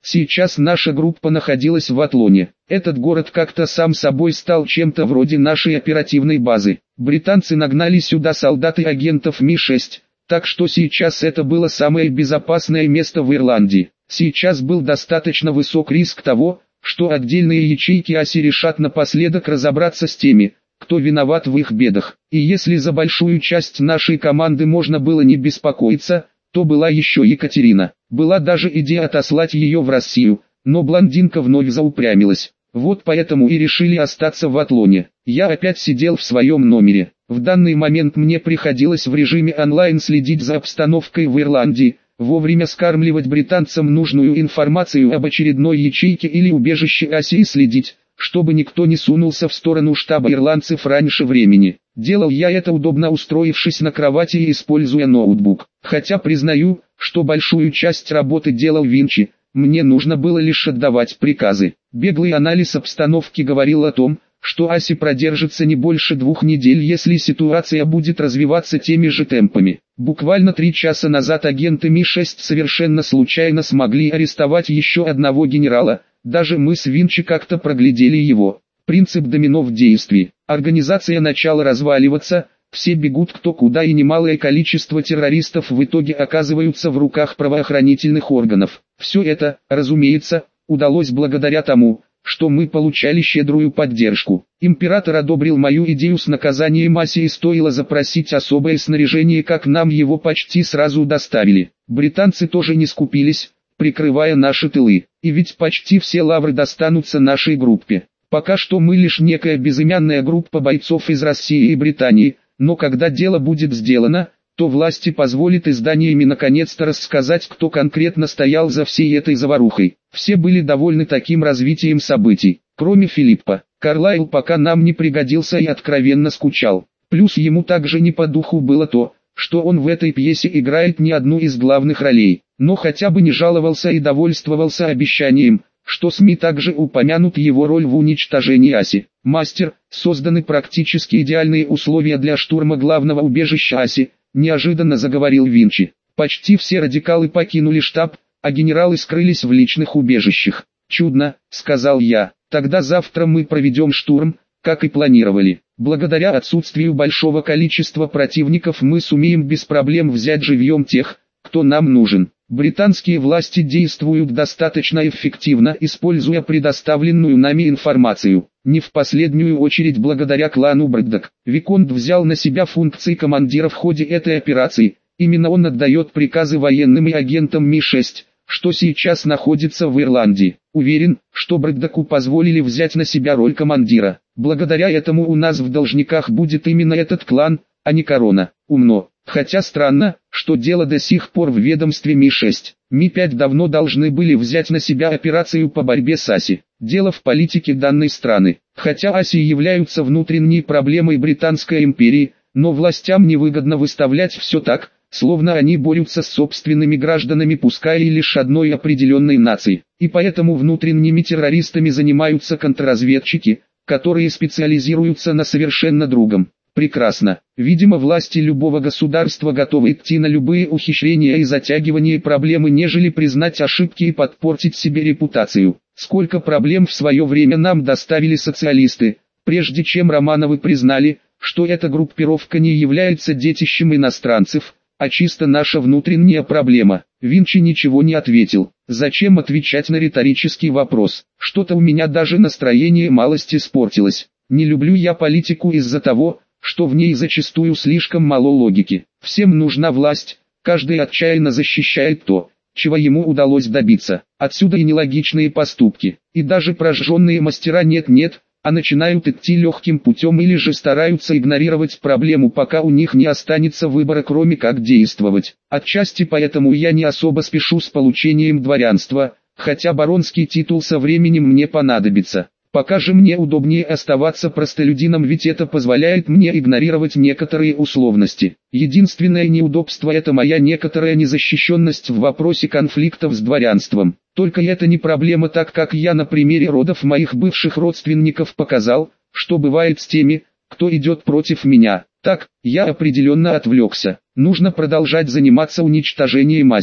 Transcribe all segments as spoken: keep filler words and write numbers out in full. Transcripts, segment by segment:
Сейчас наша группа находилась в Атлоне. Этот город как-то сам собой стал чем-то вроде нашей оперативной базы. Британцы нагнали сюда солдат и агентов Ми шесть, так что сейчас это было самое безопасное место в Ирландии. Сейчас был достаточно высок риск того, что отдельные ячейки Аси решат напоследок разобраться с теми, кто виноват в их бедах. И если за большую часть нашей команды можно было не беспокоиться, то была еще Екатерина. Была даже идея отослать ее в Россию, но блондинка вновь заупрямилась. Вот поэтому и решили остаться в Атлоне. Я опять сидел в своем номере. В данный момент мне приходилось в режиме онлайн следить за обстановкой в Ирландии, вовремя скармливать британцам нужную информацию об очередной ячейке или убежище Аси и следить, чтобы никто не сунулся в сторону штаба ирландцев раньше времени. Делал я это удобно устроившись на кровати и используя ноутбук. Хотя признаю, что большую часть работы делал Винчи, мне нужно было лишь отдавать приказы. Беглый анализ обстановки говорил о том, что Аси продержится не больше двух недель, если ситуация будет развиваться теми же темпами. Буквально три часа назад агенты Ми шесть совершенно случайно смогли арестовать еще одного генерала, даже мы с Винчи как-то проглядели его. Принцип домино в действии. Организация начала разваливаться, все бегут кто куда и немалое количество террористов в итоге оказываются в руках правоохранительных органов. Все это, разумеется, удалось благодаря тому, что мы получали щедрую поддержку. Император одобрил мою идею с наказанием Аси и стоило запросить особое снаряжение, как нам его почти сразу доставили. Британцы тоже не скупились, прикрывая наши тылы. И ведь почти все лавры достанутся нашей группе. Пока что мы лишь некая безымянная группа бойцов из России и Британии, но когда дело будет сделано, то власти позволят изданиями наконец-то рассказать, кто конкретно стоял за всей этой заварухой. Все были довольны таким развитием событий, кроме Филиппа. Карлайл пока нам не пригодился и откровенно скучал. Плюс ему также не по духу было то, что он в этой пьесе играет не одну из главных ролей, но хотя бы не жаловался и довольствовался обещанием, что СМИ также упомянут его роль в уничтожении Аси. «Мастер, созданы практически идеальные условия для штурма главного убежища Аси», неожиданно заговорил Винчи. «Почти все радикалы покинули штаб, а генералы скрылись в личных убежищах». «Чудно», — сказал я. «Тогда завтра мы проведем штурм, как и планировали. Благодаря отсутствию большого количества противников мы сумеем без проблем взять живьем тех, кто нам нужен». Британские власти действуют достаточно эффективно, используя предоставленную нами информацию. Не в последнюю очередь благодаря клану Брэддок. Виконт взял на себя функции командира в ходе этой операции. Именно он отдает приказы военным и агентам Ми шесть, что сейчас находится в Ирландии. Уверен, что Брэддоку позволили взять на себя роль командира. Благодаря этому у нас в должниках будет именно этот клан, а не корона. Умно. Хотя странно, что дело до сих пор в ведомстве Ми шесть. Ми пять давно должны были взять на себя операцию по борьбе с Аси. Дело в политике данной страны. Хотя Аси являются внутренней проблемой Британской империи, но властям невыгодно выставлять все так, словно они борются с собственными гражданами, пускай и лишь одной определенной нации. И поэтому внутренними террористами занимаются контрразведчики, которые специализируются на совершенно другом. Прекрасно. Видимо, власти любого государства готовы идти на любые ухищрения и затягивание проблемы, нежели признать ошибки и подпортить себе репутацию. Сколько проблем в свое время нам доставили социалисты, прежде чем Романовы признали, что эта группировка не является детищем иностранцев, а чисто наша внутренняя проблема. Винчи ничего не ответил. Зачем отвечать на риторический вопрос? Что-то у меня даже настроение малость испортилось. Не люблю я политику из-за того, что в ней зачастую слишком мало логики. Всем нужна власть, каждый отчаянно защищает то, чего ему удалось добиться. Отсюда и нелогичные поступки. И даже прожженные мастера нет-нет, а начинают идти легким путем или же стараются игнорировать проблему, пока у них не останется выбора, кроме как действовать. Отчасти поэтому я не особо спешу с получением дворянства, хотя баронский титул со временем мне понадобится. Пока же мне удобнее оставаться простолюдином, ведь это позволяет мне игнорировать некоторые условности. Единственное неудобство — это моя некоторая незащищенность в вопросе конфликтов с дворянством. Только это не проблема, так как я на примере родов моих бывших родственников показал, что бывает с теми, кто идет против меня. Так, я определенно отвлекся. Нужно продолжать заниматься уничтожением Аси.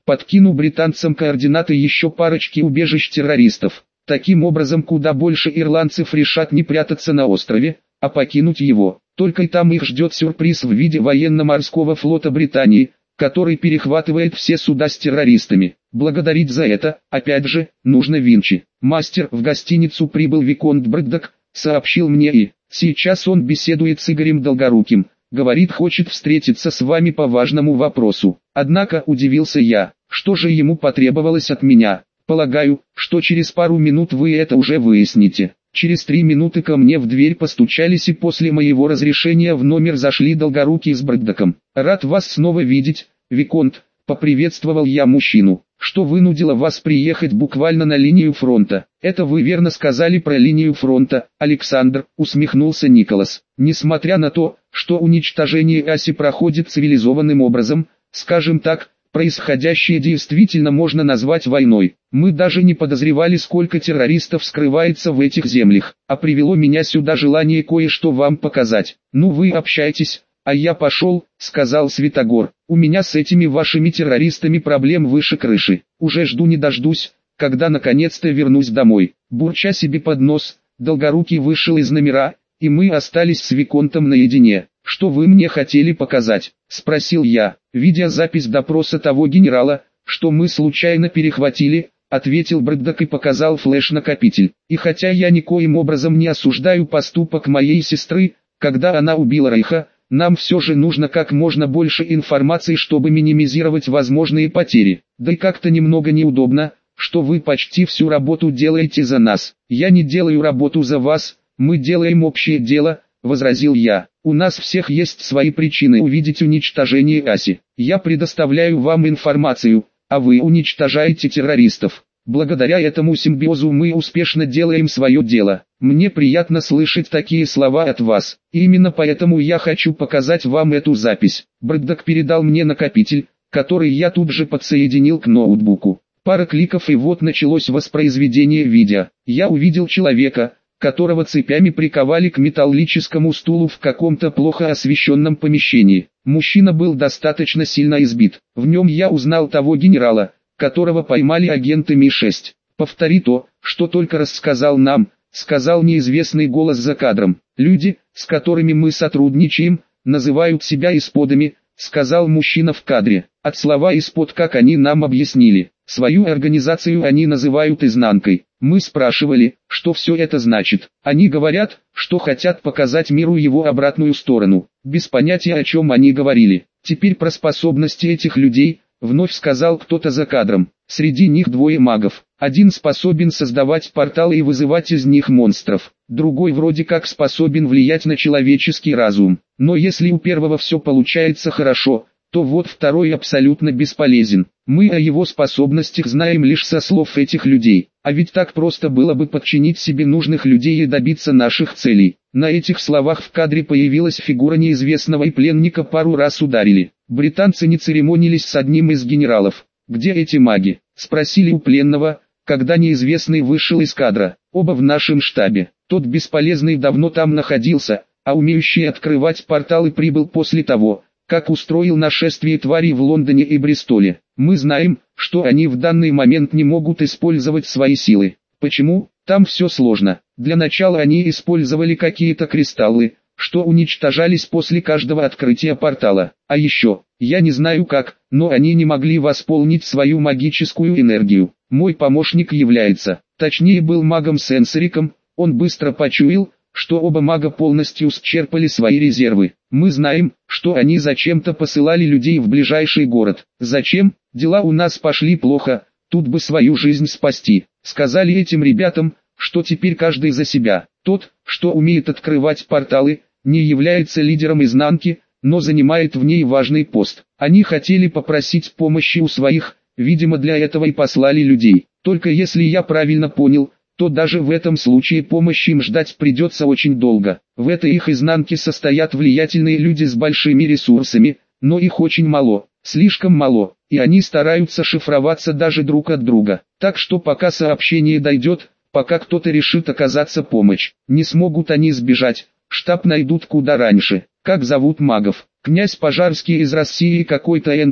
Подкину британцам координаты еще парочки убежищ террористов. Таким образом куда больше ирландцев решат не прятаться на острове, а покинуть его. Только и там их ждет сюрприз в виде военно-морского флота Британии, который перехватывает все суда с террористами. Благодарить за это, опять же, нужно Винчи. Мастер, в гостиницу прибыл виконт Брэддок, сообщил мне и, сейчас он беседует с Игорем Долгоруким, говорит, хочет встретиться с вами по важному вопросу. Однако, удивился я, что же ему потребовалось от меня? Полагаю, что через пару минут вы это уже выясните. Через три минуты ко мне в дверь постучались и после моего разрешения в номер зашли Долгорукий с Брэддоком. «Рад вас снова видеть, виконт», — поприветствовал я мужчину. «Что вынудило вас приехать буквально на линию фронта?» «Это вы верно сказали про линию фронта, Александр», — усмехнулся Николас. «Несмотря на то, что уничтожение Аси проходит цивилизованным образом, скажем так, происходящее действительно можно назвать войной. Мы даже не подозревали, сколько террористов скрывается в этих землях, а привело меня сюда желание кое-что вам показать. Ну вы общайтесь, а я пошел», — сказал Святогор. «У меня с этими вашими террористами проблем выше крыши. Уже жду не дождусь, когда наконец-то вернусь домой». Бурча себе под нос, Долгорукий вышел из номера, и мы остались с виконтом наедине. «Что вы мне хотели показать?» — спросил я, видя запись допроса того генерала, что мы случайно перехватили, ответил Брэддок и показал флеш-накопитель. И хотя я никоим образом не осуждаю поступок моей сестры, когда она убила Рейха, нам все же нужно как можно больше информации, чтобы минимизировать возможные потери. Да и как-то немного неудобно, что вы почти всю работу делаете за нас. «Я не делаю работу за вас, мы делаем общее дело», — возразил я. «У нас всех есть свои причины увидеть уничтожение Аси. Я предоставляю вам информацию, а вы уничтожаете террористов. Благодаря этому симбиозу мы успешно делаем свое дело. Мне приятно слышать такие слова от вас. И именно поэтому я хочу показать вам эту запись». Брэддок передал мне накопитель, который я тут же подсоединил к ноутбуку. Пара кликов и вот началось воспроизведение видео. Я увидел человека, которого цепями приковали к металлическому стулу в каком-то плохо освещенном помещении. Мужчина был достаточно сильно избит. В нем я узнал того генерала, которого поймали агенты Ми шесть. «Повтори то, что только рассказал нам», — сказал неизвестный голос за кадром. «Люди, с которыми мы сотрудничаем, называют себя исподами», — сказал мужчина в кадре. От слова «испод», как они нам объяснили, свою организацию они называют изнанкой. Мы спрашивали, что все это значит. Они говорят, что хотят показать миру его обратную сторону. Без понятия, о чем они говорили. Теперь про способности этих людей, вновь сказал кто-то за кадром. Среди них двое магов. Один способен создавать порталы и вызывать из них монстров. Другой вроде как способен влиять на человеческий разум. Но если у первого все получается хорошо, то вот второй абсолютно бесполезен. Мы о его способностях знаем лишь со слов этих людей. А ведь так просто было бы подчинить себе нужных людей и добиться наших целей. На этих словах в кадре появилась фигура неизвестного и пленника пару раз ударили. Британцы не церемонились с одним из генералов. «Где эти маги?» — спросили у пленного, когда неизвестный вышел из кадра. «Оба в нашем штабе. Тот бесполезный давно там находился, а умеющий открывать порталы прибыл после того, как устроил нашествие тварей в Лондоне и Бристоле. Мы знаем, что они в данный момент не могут использовать свои силы. Почему? Там все сложно. Для начала они использовали какие-то кристаллы, что уничтожались после каждого открытия портала. А еще, я не знаю как, но они не могли восполнить свою магическую энергию. Мой помощник является, точнее был магом-сенсориком, он быстро почуял, что оба мага полностью исчерпали свои резервы. Мы знаем, что они зачем-то посылали людей в ближайший город. Зачем? Дела у нас пошли плохо, тут бы свою жизнь спасти. Сказали этим ребятам, что теперь каждый за себя. Тот, что умеет открывать порталы, не является лидером изнанки, но занимает в ней важный пост. Они хотели попросить помощи у своих, видимо для этого и послали людей. Только если я правильно понял, то даже в этом случае помощи им ждать придется очень долго. В этой их изнанке состоят влиятельные люди с большими ресурсами, но их очень мало, слишком мало, и они стараются шифроваться даже друг от друга. Так что пока сообщение дойдет, пока кто-то решит оказаться помощь, не смогут они сбежать, штаб найдут куда раньше. Как зовут магов? Князь Пожарский из России, какой-то Энтони,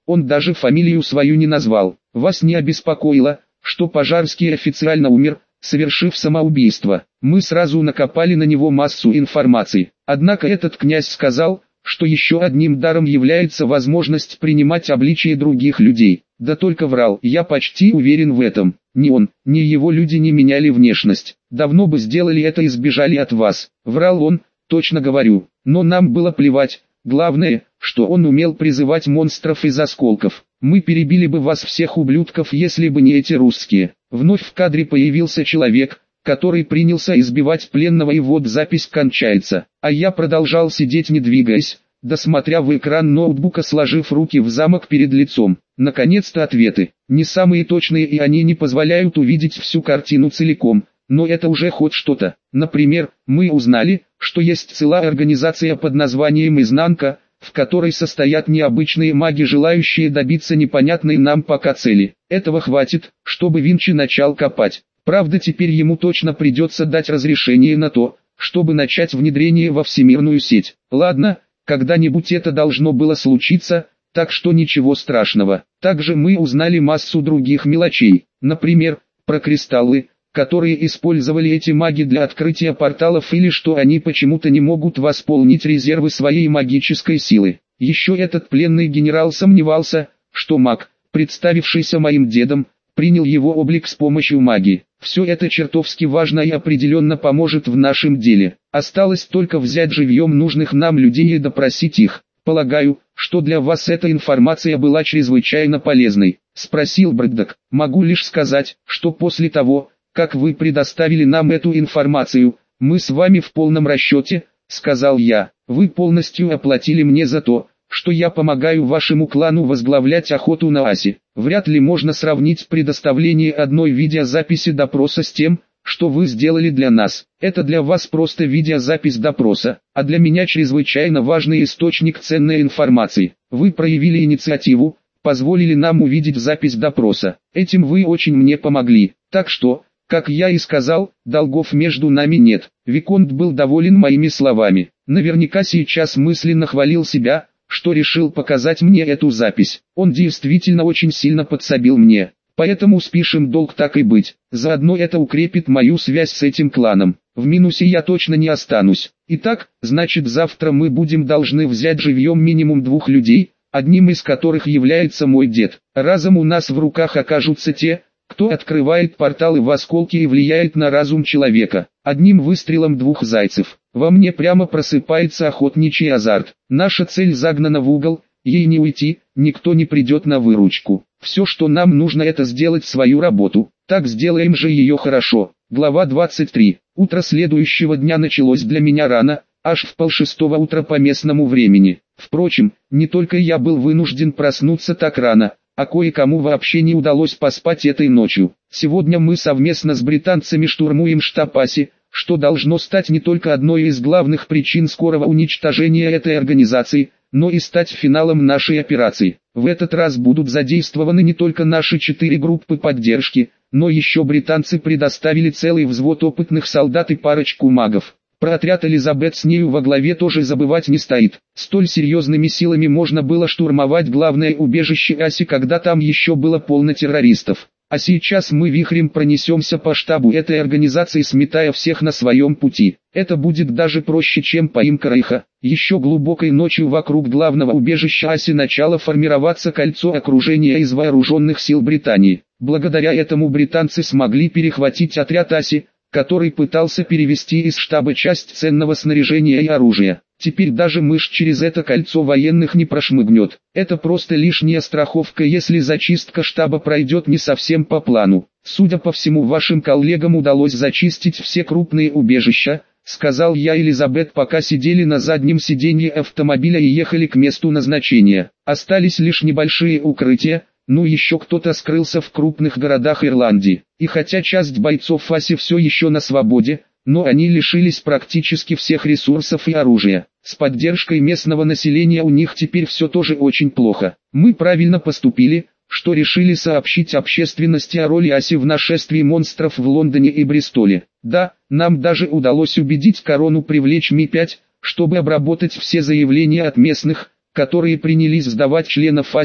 он даже фамилию свою не назвал. Вас не обеспокоило, что Пожарский официально умер, совершив самоубийство? Мы сразу накопали на него массу информации. Однако этот князь сказал, что еще одним даром является возможность принимать обличие других людей. Да только врал, я почти уверен в этом. Ни он, ни его люди не меняли внешность. Давно бы сделали это и сбежали от вас. Врал он, точно говорю. Но нам было плевать. Главное, что он умел призывать монстров из осколков. Мы перебили бы вас всех, ублюдков, если бы не эти русские. Вновь в кадре появился человек, который принялся избивать пленного, и вот запись кончается. А я продолжал сидеть, не двигаясь, досмотря в экран ноутбука, сложив руки в замок перед лицом. Наконец-то ответы. Не самые точные, и они не позволяют увидеть всю картину целиком. Но это уже хоть что-то. Например, мы узнали, что есть целая организация под названием «Изнанка», в которой состоят необычные маги, желающие добиться непонятной нам пока цели. Этого хватит, чтобы Винчи начал копать. Правда, теперь ему точно придется дать разрешение на то, чтобы начать внедрение во всемирную сеть. Ладно, когда-нибудь это должно было случиться, так что ничего страшного. Также мы узнали массу других мелочей. Например, про кристаллы, которые использовали эти маги для открытия порталов, или что они почему-то не могут восполнить резервы своей магической силы. Еще этот пленный генерал сомневался, что маг, представившийся моим дедом, принял его облик с помощью магии. Все это чертовски важно и определенно поможет в нашем деле. Осталось только взять живьем нужных нам людей и допросить их. Полагаю, что для вас эта информация была чрезвычайно полезной, спросил Брэддок. Могу лишь сказать, что после того, как вы предоставили нам эту информацию, мы с вами в полном расчете, сказал я. Вы полностью оплатили мне за то, что я помогаю вашему клану возглавлять охоту на Аси. Вряд ли можно сравнить предоставление одной видеозаписи допроса с тем, что вы сделали для нас. Это для вас просто видеозапись допроса, а для меня чрезвычайно важный источник ценной информации. Вы проявили инициативу, позволили нам увидеть запись допроса. Этим вы очень мне помогли. Так что, как я и сказал, долгов между нами нет. Виконт был доволен моими словами. Наверняка сейчас мысленно хвалил себя, что решил показать мне эту запись. Он действительно очень сильно подсобил мне. Поэтому спишем долг, так и быть. Заодно это укрепит мою связь с этим кланом. В минусе я точно не останусь. Итак, значит, завтра мы будем должны взять живьем минимум двух людей, одним из которых является мой дед. Разом у нас в руках окажутся те, кто открывает порталы в осколки и влияет на разум человека. Одним выстрелом двух зайцев. Во мне прямо просыпается охотничий азарт. Наша цель загнана в угол, ей не уйти, никто не придет на выручку. Все, что нам нужно, это сделать свою работу. Так сделаем же ее хорошо. Глава двадцать три. Утро следующего дня началось для меня рано, аж в полшестого утра по местному времени. Впрочем, не только я был вынужден проснуться так рано, а кое-кому вообще не удалось поспать этой ночью. Сегодня мы совместно с британцами штурмуем штаб Аси, что должно стать не только одной из главных причин скорого уничтожения этой организации, но и стать финалом нашей операции. В этот раз будут задействованы не только наши четыре группы поддержки, но еще британцы предоставили целый взвод опытных солдат и парочку магов. Про отряд Элизабет с нею во главе тоже забывать не стоит. Столь серьезными силами можно было штурмовать главное убежище Аси, когда там еще было полно террористов. А сейчас мы вихрем пронесемся по штабу этой организации, сметая всех на своем пути. Это будет даже проще, чем поимка Рейха. Еще глубокой ночью вокруг главного убежища Аси начало формироваться кольцо окружения из вооруженных сил Британии. Благодаря этому британцы смогли перехватить отряд Аси, который пытался перевести из штаба часть ценного снаряжения и оружия. Теперь даже мышь через это кольцо военных не прошмыгнет. Это просто лишняя страховка, если зачистка штаба пройдет не совсем по плану. Судя по всему, вашим коллегам удалось зачистить все крупные убежища, сказал я Элизабет, пока сидели на заднем сиденье автомобиля и ехали к месту назначения. Остались лишь небольшие укрытия, ну еще кто-то скрылся в крупных городах Ирландии. И хотя часть бойцов Аси все еще на свободе, но они лишились практически всех ресурсов и оружия. С поддержкой местного населения у них теперь все тоже очень плохо. Мы правильно поступили, что решили сообщить общественности о роли Аси в нашествии монстров в Лондоне и Бристоле. Да, нам даже удалось убедить Корону привлечь Ми пять, чтобы обработать все заявления от местных, которые принялись сдавать членов Аси,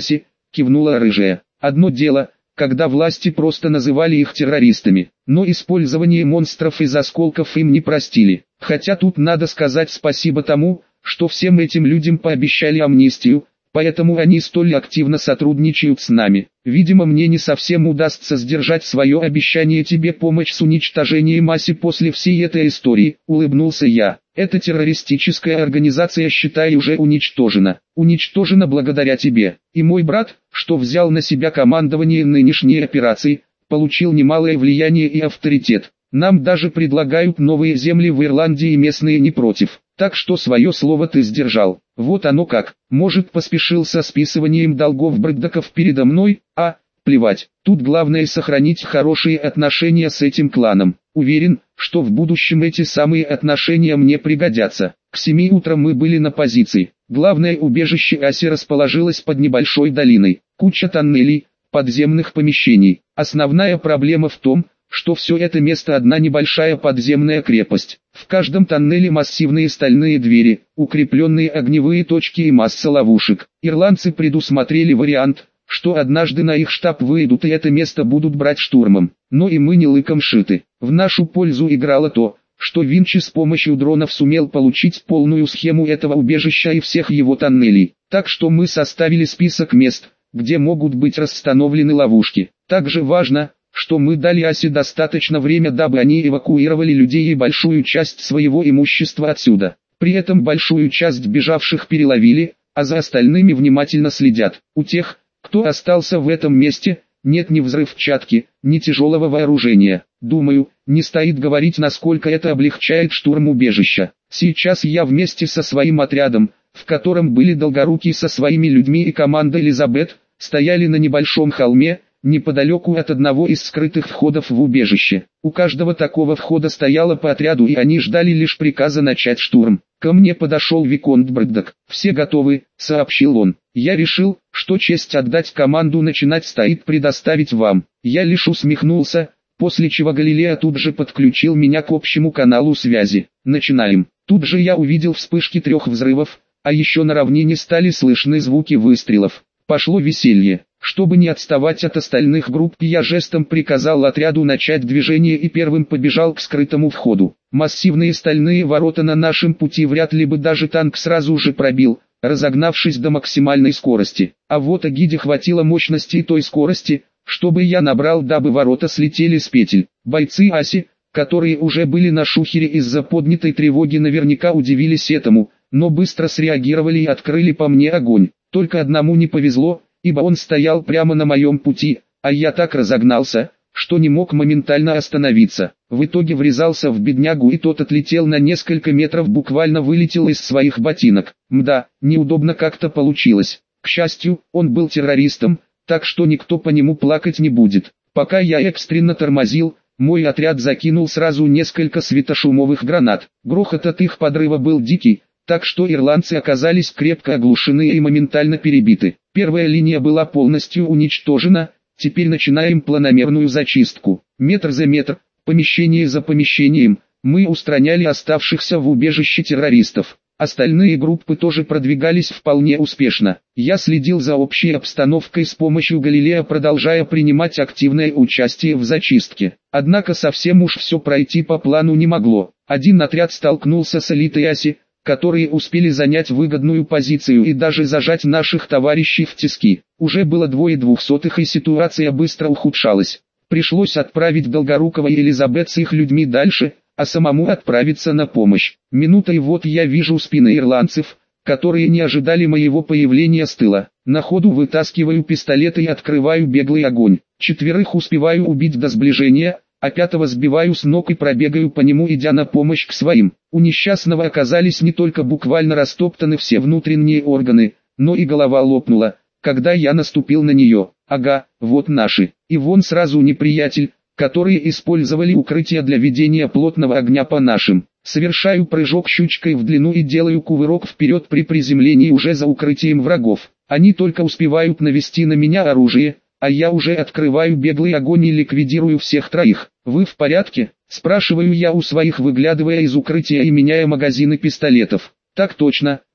кивнула рыжая. Одно дело, когда власти просто называли их террористами, но использование монстров из осколков им не простили. Хотя тут надо сказать спасибо тому, что всем этим людям пообещали амнистию, поэтому они столь активно сотрудничают с нами. Видимо, мне не совсем удастся сдержать свое обещание тебе помочь с уничтожением Аси после всей этой истории, улыбнулся я. Эта террористическая организация, считай, уже уничтожена. Уничтожена благодаря тебе. И мой брат, что взял на себя командование нынешней операции, получил немалое влияние и авторитет. Нам даже предлагают новые земли в Ирландии, и местные не против. Так что свое слово ты сдержал. Вот оно как. Может, поспешил со списыванием долгов Брэддоков передо мной, а, плевать. Тут главное сохранить хорошие отношения с этим кланом. Уверен, что в будущем эти самые отношения мне пригодятся. К семи утра мы были на позиции. Главное убежище Аси расположилось под небольшой долиной. Куча тоннелей, подземных помещений. Основная проблема в том, что все это место одна небольшая подземная крепость. В каждом тоннеле массивные стальные двери, укрепленные огневые точки и масса ловушек. Ирландцы предусмотрели вариант, что однажды на их штаб выйдут и это место будут брать штурмом. Но и мы не лыком шиты. В нашу пользу играло то, что Винчи с помощью дронов сумел получить полную схему этого убежища и всех его тоннелей. Так что мы составили список мест, где могут быть расстановлены ловушки. Также важно, что мы дали Асе достаточно время, дабы они эвакуировали людей и большую часть своего имущества отсюда. При этом большую часть бежавших переловили, а за остальными внимательно следят. У тех, кто остался в этом месте, нет ни взрывчатки, ни тяжелого вооружения. Думаю, не стоит говорить, насколько это облегчает штурм убежища. Сейчас я вместе со своим отрядом, в котором были Долгорукий со своими людьми и команда Элизабет, стояли на небольшом холме, неподалеку от одного из скрытых входов в убежище. У каждого такого входа стояло по отряду, и они ждали лишь приказа начать штурм. Ко мне подошел Виконт Брэддок. «Все готовы», — сообщил он. «Я решил, что честь отдать команду начинать стоит предоставить вам». Я лишь усмехнулся, после чего Галилео тут же подключил меня к общему каналу связи. «Начинаем». Тут же я увидел вспышки трех взрывов, а еще на равнине стали слышны звуки выстрелов. Пошло веселье. Чтобы не отставать от остальных групп, я жестом приказал отряду начать движение и первым побежал к скрытому входу. Массивные стальные ворота на нашем пути вряд ли бы даже танк сразу же пробил, разогнавшись до максимальной скорости. А вот Агиде хватило мощности и той скорости, чтобы я набрал, дабы ворота слетели с петель. Бойцы Аси, которые уже были на шухере из-за поднятой тревоги, наверняка удивились этому, но быстро среагировали и открыли по мне огонь. Только одному не повезло, ибо он стоял прямо на моем пути, а я так разогнался, что не мог моментально остановиться. В итоге врезался в беднягу, и тот отлетел на несколько метров, буквально вылетел из своих ботинок. Мда, неудобно как-то получилось. К счастью, он был террористом, так что никто по нему плакать не будет. Пока я экстренно тормозил, мой отряд закинул сразу несколько светошумовых гранат. Грохот от их подрыва был дикий, так что ирландцы оказались крепко оглушены и моментально перебиты. Первая линия была полностью уничтожена, теперь начинаем планомерную зачистку. Метр за метр, помещение за помещением, мы устраняли оставшихся в убежище террористов. Остальные группы тоже продвигались вполне успешно. Я следил за общей обстановкой с помощью Галилео, продолжая принимать активное участие в зачистке. Однако совсем уж все пройти по плану не могло. Один отряд столкнулся с элитой Аси, которые успели занять выгодную позицию и даже зажать наших товарищей в тиски. Уже было двое двухсотых, и ситуация быстро ухудшалась. Пришлось отправить Долгорукова и Элизабет с их людьми дальше, а самому отправиться на помощь. Минута, и вот я вижу спины ирландцев, которые не ожидали моего появления с тыла. На ходу вытаскиваю пистолеты и открываю беглый огонь. Четверых успеваю убить до сближения, а пятого сбиваю с ног и пробегаю по нему, идя на помощь к своим. У несчастного оказались не только буквально растоптаны все внутренние органы, но и голова лопнула, когда я наступил на нее. Ага, вот наши. И вон сразу неприятель, которые использовали укрытие для ведения плотного огня по нашим. Совершаю прыжок щучкой в длину и делаю кувырок вперед при приземлении уже за укрытием врагов. Они только успевают навести на меня оружие, а я уже открываю беглый огонь и ликвидирую всех троих. «Вы в порядке?» – спрашиваю я у своих, выглядывая из укрытия и меняя магазины пистолетов. «Так точно, сэр».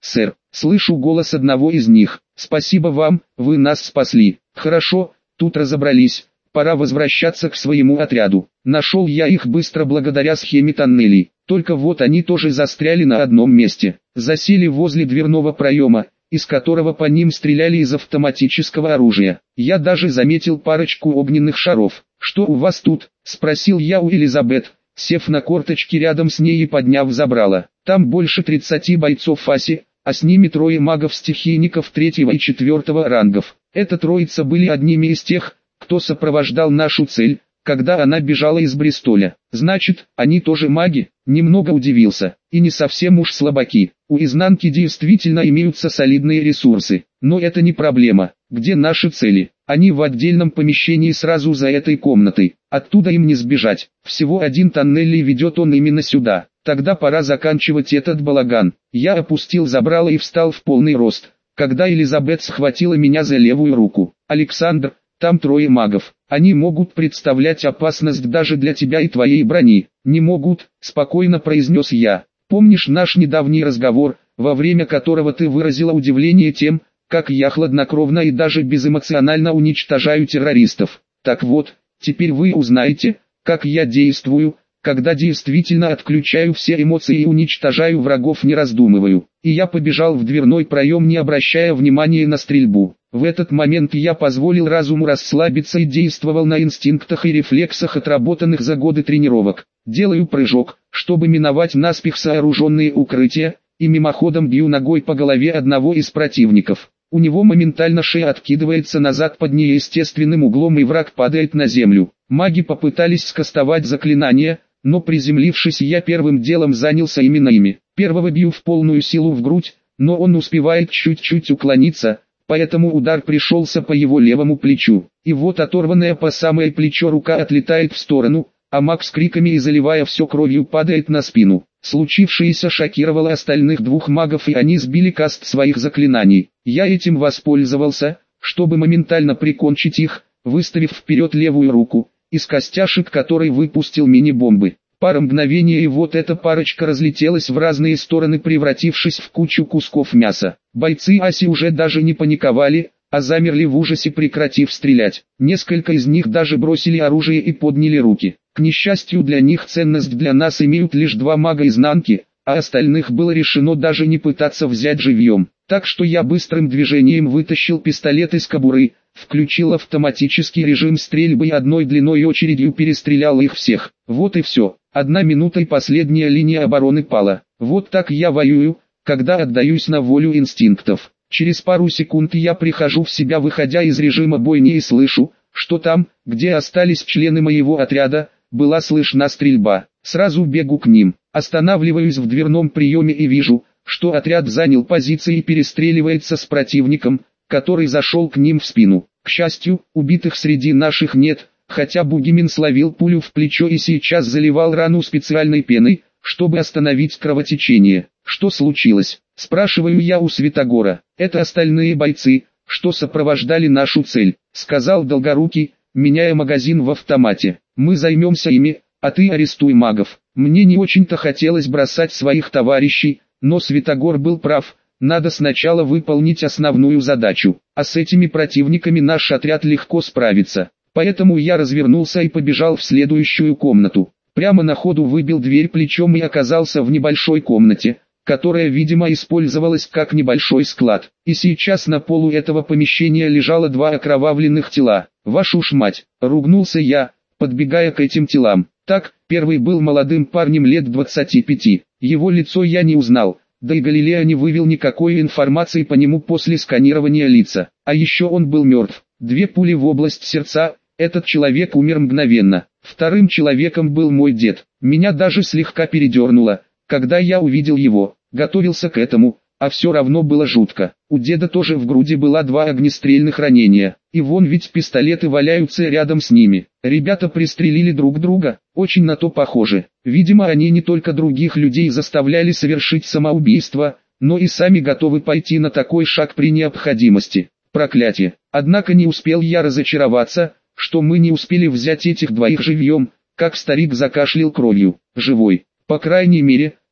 Слышу голос одного из них. «Спасибо вам, вы нас спасли». «Хорошо, тут разобрались. Пора возвращаться к своему отряду». Нашел я их быстро благодаря схеме тоннелей. Только вот они тоже застряли на одном месте. Засели возле дверного проема, из которого по ним стреляли из автоматического оружия. Я даже заметил парочку огненных шаров. «Что у вас тут?» – спросил я у Элизабет, сев на корточки рядом с ней и подняв забрало. «Там больше тридцати бойцов Аси, а с ними трое магов-стихийников третьего и четвертого рангов. Эта троица были одними из тех, кто сопровождал нашу цель, когда она бежала из Бристоля. Значит, они тоже маги?» Немного удивился. И не совсем уж слабаки. У изнанки действительно имеются солидные ресурсы. Но это не проблема. Где наши цели? Они в отдельном помещении сразу за этой комнатой. Оттуда им не сбежать. Всего один тоннель и ведет он именно сюда. Тогда пора заканчивать этот балаган. Я опустил забрало и встал в полный рост, когда Элизабет схватила меня за левую руку. «Александр, там трое магов. Они могут представлять опасность даже для тебя и твоей брони». «Не могут», — спокойно произнес я. «Помнишь наш недавний разговор, во время которого ты выразила удивление тем, как я хладнокровно и даже безэмоционально уничтожаю террористов? Так вот, теперь вы узнаете, как я действую, когда действительно отключаю все эмоции и уничтожаю врагов, не раздумываю». И я побежал в дверной проем, не обращая внимания на стрельбу. В этот момент я позволил разуму расслабиться и действовал на инстинктах и рефлексах, отработанных за годы тренировок. Делаю прыжок, чтобы миновать наспех сооруженные укрытия, и мимоходом бью ногой по голове одного из противников. У него моментально шея откидывается назад под неестественным углом, и враг падает на землю. Маги попытались скастовать заклинание, но приземлившись, я первым делом занялся именно ими. Первого бью в полную силу в грудь, но он успевает чуть-чуть уклониться, поэтому удар пришелся по его левому плечу. И вот оторванная по самое плечо рука отлетает в сторону, а маг с криками и заливая все кровью падает на спину. Случившееся шокировало остальных двух магов, и они сбили каст своих заклинаний. Я этим воспользовался, чтобы моментально прикончить их, выставив вперед левую руку, из костяшек которой выпустил мини-бомбы. Пара мгновений, и вот эта парочка разлетелась в разные стороны, превратившись в кучу кусков мяса. Бойцы Аси уже даже не паниковали, а замерли в ужасе, прекратив стрелять. Несколько из них даже бросили оружие и подняли руки. К несчастью для них, ценность для нас имеют лишь два мага изнанки, а остальных было решено даже не пытаться взять живьем. Так что я быстрым движением вытащил пистолет из кобуры, включил автоматический режим стрельбы и одной длиной очередью перестрелял их всех. Вот и все. Одна минута, и последняя линия обороны пала. Вот так я воюю, когда отдаюсь на волю инстинктов. Через пару секунд я прихожу в себя, выходя из режима бойни, и слышу, что там, где остались члены моего отряда, была слышна стрельба. Сразу бегу к ним, останавливаюсь в дверном приеме и вижу, что отряд занял позиции и перестреливается с противником, который зашел к ним в спину. К счастью, убитых среди наших нет, хотя Бугимин словил пулю в плечо и сейчас заливал рану специальной пеной, чтобы остановить кровотечение. «Что случилось?» – спрашиваю я у Святогора. «Это остальные бойцы, что сопровождали нашу цель», – сказал Долгорукий, меняя магазин в автомате. «Мы займемся ими, а ты арестуй магов». Мне не очень-то хотелось бросать своих товарищей, но Святогор был прав. Надо сначала выполнить основную задачу, а с этими противниками наш отряд легко справится. Поэтому я развернулся и побежал в следующую комнату. Прямо на ходу выбил дверь плечом и оказался в небольшой комнате, которая, видимо, использовалась как небольшой склад. И сейчас на полу этого помещения лежало два окровавленных тела. «Вашу ж мать!» — ругнулся я, подбегая к этим телам. Так, первый был молодым парнем лет двадцати пяти. Его лицо я не узнал, да и Галилео не вывел никакой информации по нему после сканирования лица. А еще он был мертв. Две пули в область сердца. Этот человек умер мгновенно. Вторым человеком был мой дед. Меня даже слегка передернуло, когда я увидел его. Готовился к этому, а все равно было жутко. У деда тоже в груди было два огнестрельных ранения. И вон ведь пистолеты валяются рядом с ними. Ребята пристрелили друг друга. Очень на то похоже. Видимо, они не только других людей заставляли совершить самоубийство, но и сами готовы пойти на такой шаг при необходимости. Проклятие. Однако не успел я разочароваться, что мы не успели взять этих двоих живьем, как старик закашлял кровью. «Живой. По крайней мере»,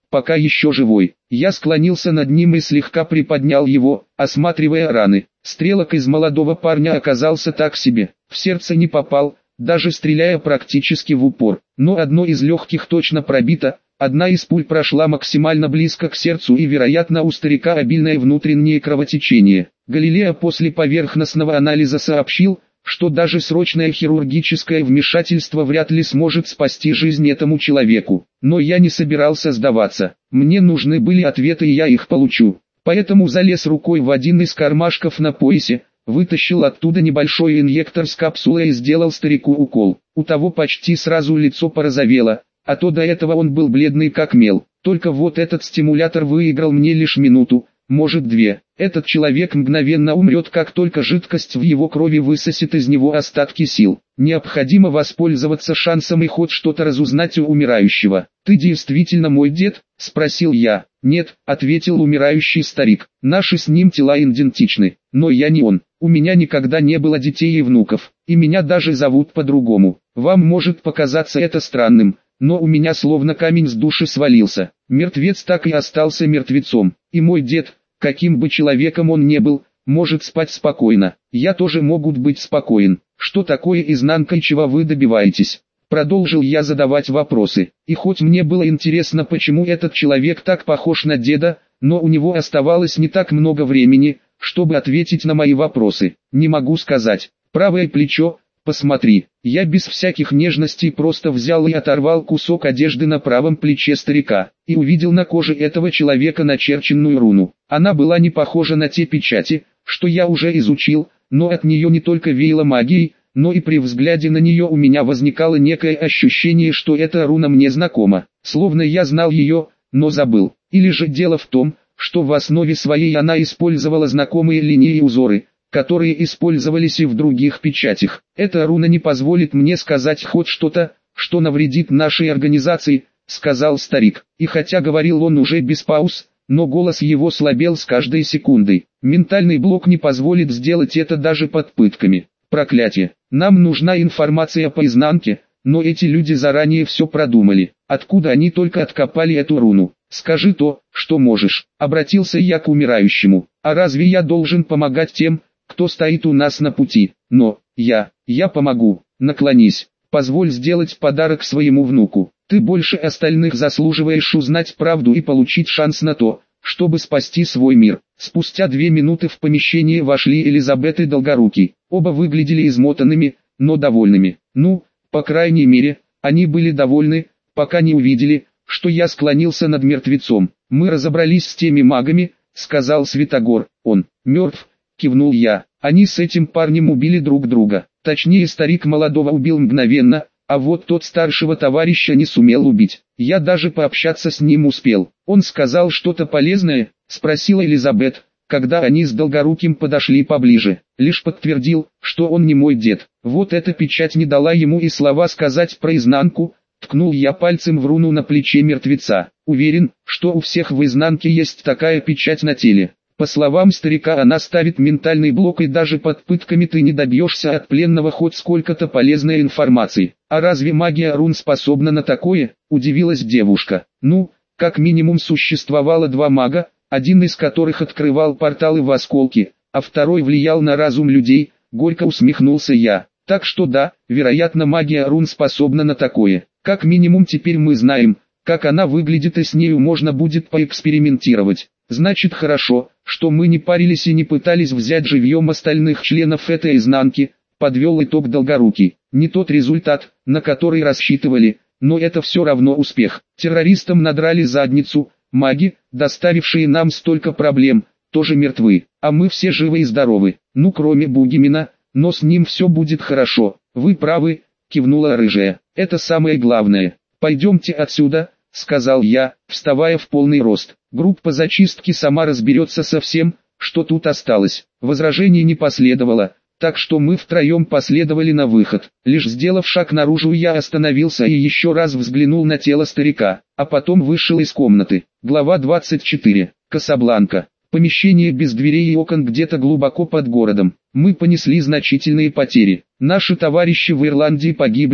пока еще живой. Я склонился над ним и слегка приподнял его, осматривая раны. Стрелок из молодого парня оказался так себе, в сердце не попал, даже стреляя практически в упор. Но одно из легких точно пробито, одна из пуль прошла максимально близко к сердцу и, вероятно, у старика обильное внутреннее кровотечение. Галилео после поверхностного анализа сообщил, что даже срочное хирургическое вмешательство вряд ли сможет спасти жизнь этому человеку. Но я не собирался сдаваться. Мне нужны были ответы, и я их получу. Поэтому залез рукой в один из кармашков на поясе, вытащил оттуда небольшой инъектор с капсулой и сделал старику укол. У того почти сразу лицо порозовело, а то до этого он был бледный как мел. Только вот этот стимулятор выиграл мне лишь минуту, может две. Этот человек мгновенно умрет, как только жидкость в его крови высосет из него остатки сил. Необходимо воспользоваться шансом и хоть что-то разузнать у умирающего. «Ты действительно мой дед?» – спросил я. «Нет», – ответил умирающий старик. «Наши с ним тела идентичны, но я не он. У меня никогда не было детей и внуков, и меня даже зовут по-другому. Вам может показаться это странным, но у меня словно камень с души свалился. Мертвец так и остался мертвецом, и мой дед, каким бы человеком он ни был, может спать спокойно. Я тоже могу быть спокоен. Что такое изнанка и чего вы добиваетесь?» Продолжил я задавать вопросы, и хоть мне было интересно, почему этот человек так похож на деда, но у него оставалось не так много времени, чтобы ответить на мои вопросы. «Не могу сказать. Правое плечо, посмотри». Я без всяких нежностей просто взял и оторвал кусок одежды на правом плече старика, и увидел на коже этого человека начерченную руну. Она была не похожа на те печати, что я уже изучил, но от нее не только веяло магией, но и при взгляде на нее у меня возникало некое ощущение, что эта руна мне знакома, словно я знал ее, но забыл. Или же дело в том, что в основе своей она использовала знакомые линии и узоры, которые использовались и в других печатях. Эта руна не позволит мне сказать хоть что-то, что навредит нашей организации, сказал старик. И хотя говорил он уже без пауз, но голос его слабел с каждой секундой. Ментальный блок не позволит сделать это даже под пытками. Проклятие. Нам нужна информация по изнанке, но эти люди заранее все продумали. Откуда они только откопали эту руну? Скажи то, что можешь. Обратился я к умирающему. А разве я должен помогать тем, кто стоит у нас на пути? Но, я, я помогу. Наклонись. Позволь сделать подарок своему внуку. Ты больше остальных заслуживаешь узнать правду и получить шанс на то, чтобы спасти свой мир. Спустя две минуты в помещение вошли Элизабет и Долгорукий. Оба выглядели измотанными, но довольными. Ну, по крайней мере, они были довольны, пока не увидели, что я склонился над мертвецом. «Мы разобрались с теми магами», — сказал Святогор. «Он мертв», — кивнул я. «Они с этим парнем убили друг друга. Точнее, старик молодого убил мгновенно, а вот тот старшего товарища не сумел убить. Я даже пообщаться с ним успел». «Он сказал что-то полезное?» — спросила Элизабет, когда они с Долгоруким подошли поближе. «Лишь подтвердил, что он не мой дед. Вот эта печать не дала ему и слова сказать про изнанку». Ткнул я пальцем в руну на плече мертвеца. «Уверен, что у всех в изнанке есть такая печать на теле. По словам старика, она ставит ментальный блок, и даже под пытками ты не добьешься от пленного хоть сколько-то полезной информации». «А разве магия рун способна на такое?» – удивилась девушка. «Ну, как минимум существовало два мага, один из которых открывал порталы в осколки, а второй влиял на разум людей», – горько усмехнулся я. «Так что да, вероятно, магия рун способна на такое. Как минимум теперь мы знаем, как она выглядит, и с нею можно будет поэкспериментировать. Значит, хорошо, что мы не парились и не пытались взять живьем остальных членов этой изнанки», — подвел итог Долгорукий. «Не тот результат, на который рассчитывали, но это все равно успех. Террористам надрали задницу, маги, доставившие нам столько проблем, тоже мертвы, а мы все живы и здоровы, ну кроме Бугимина, но с ним все будет хорошо». «Вы правы», — кивнула рыжая. «Это самое главное. Пойдемте отсюда», — сказал я, вставая в полный рост. «Группа зачистки сама разберется со всем, что тут осталось». Возражений не последовало, так что мы втроем последовали на выход. Лишь сделав шаг наружу, я остановился и еще раз взглянул на тело старика, а потом вышел из комнаты. Глава двадцать четыре. Касабланка. Помещение без дверей и окон где-то глубоко под городом. Мы понесли значительные потери. Наши товарищи в Ирландии погибли,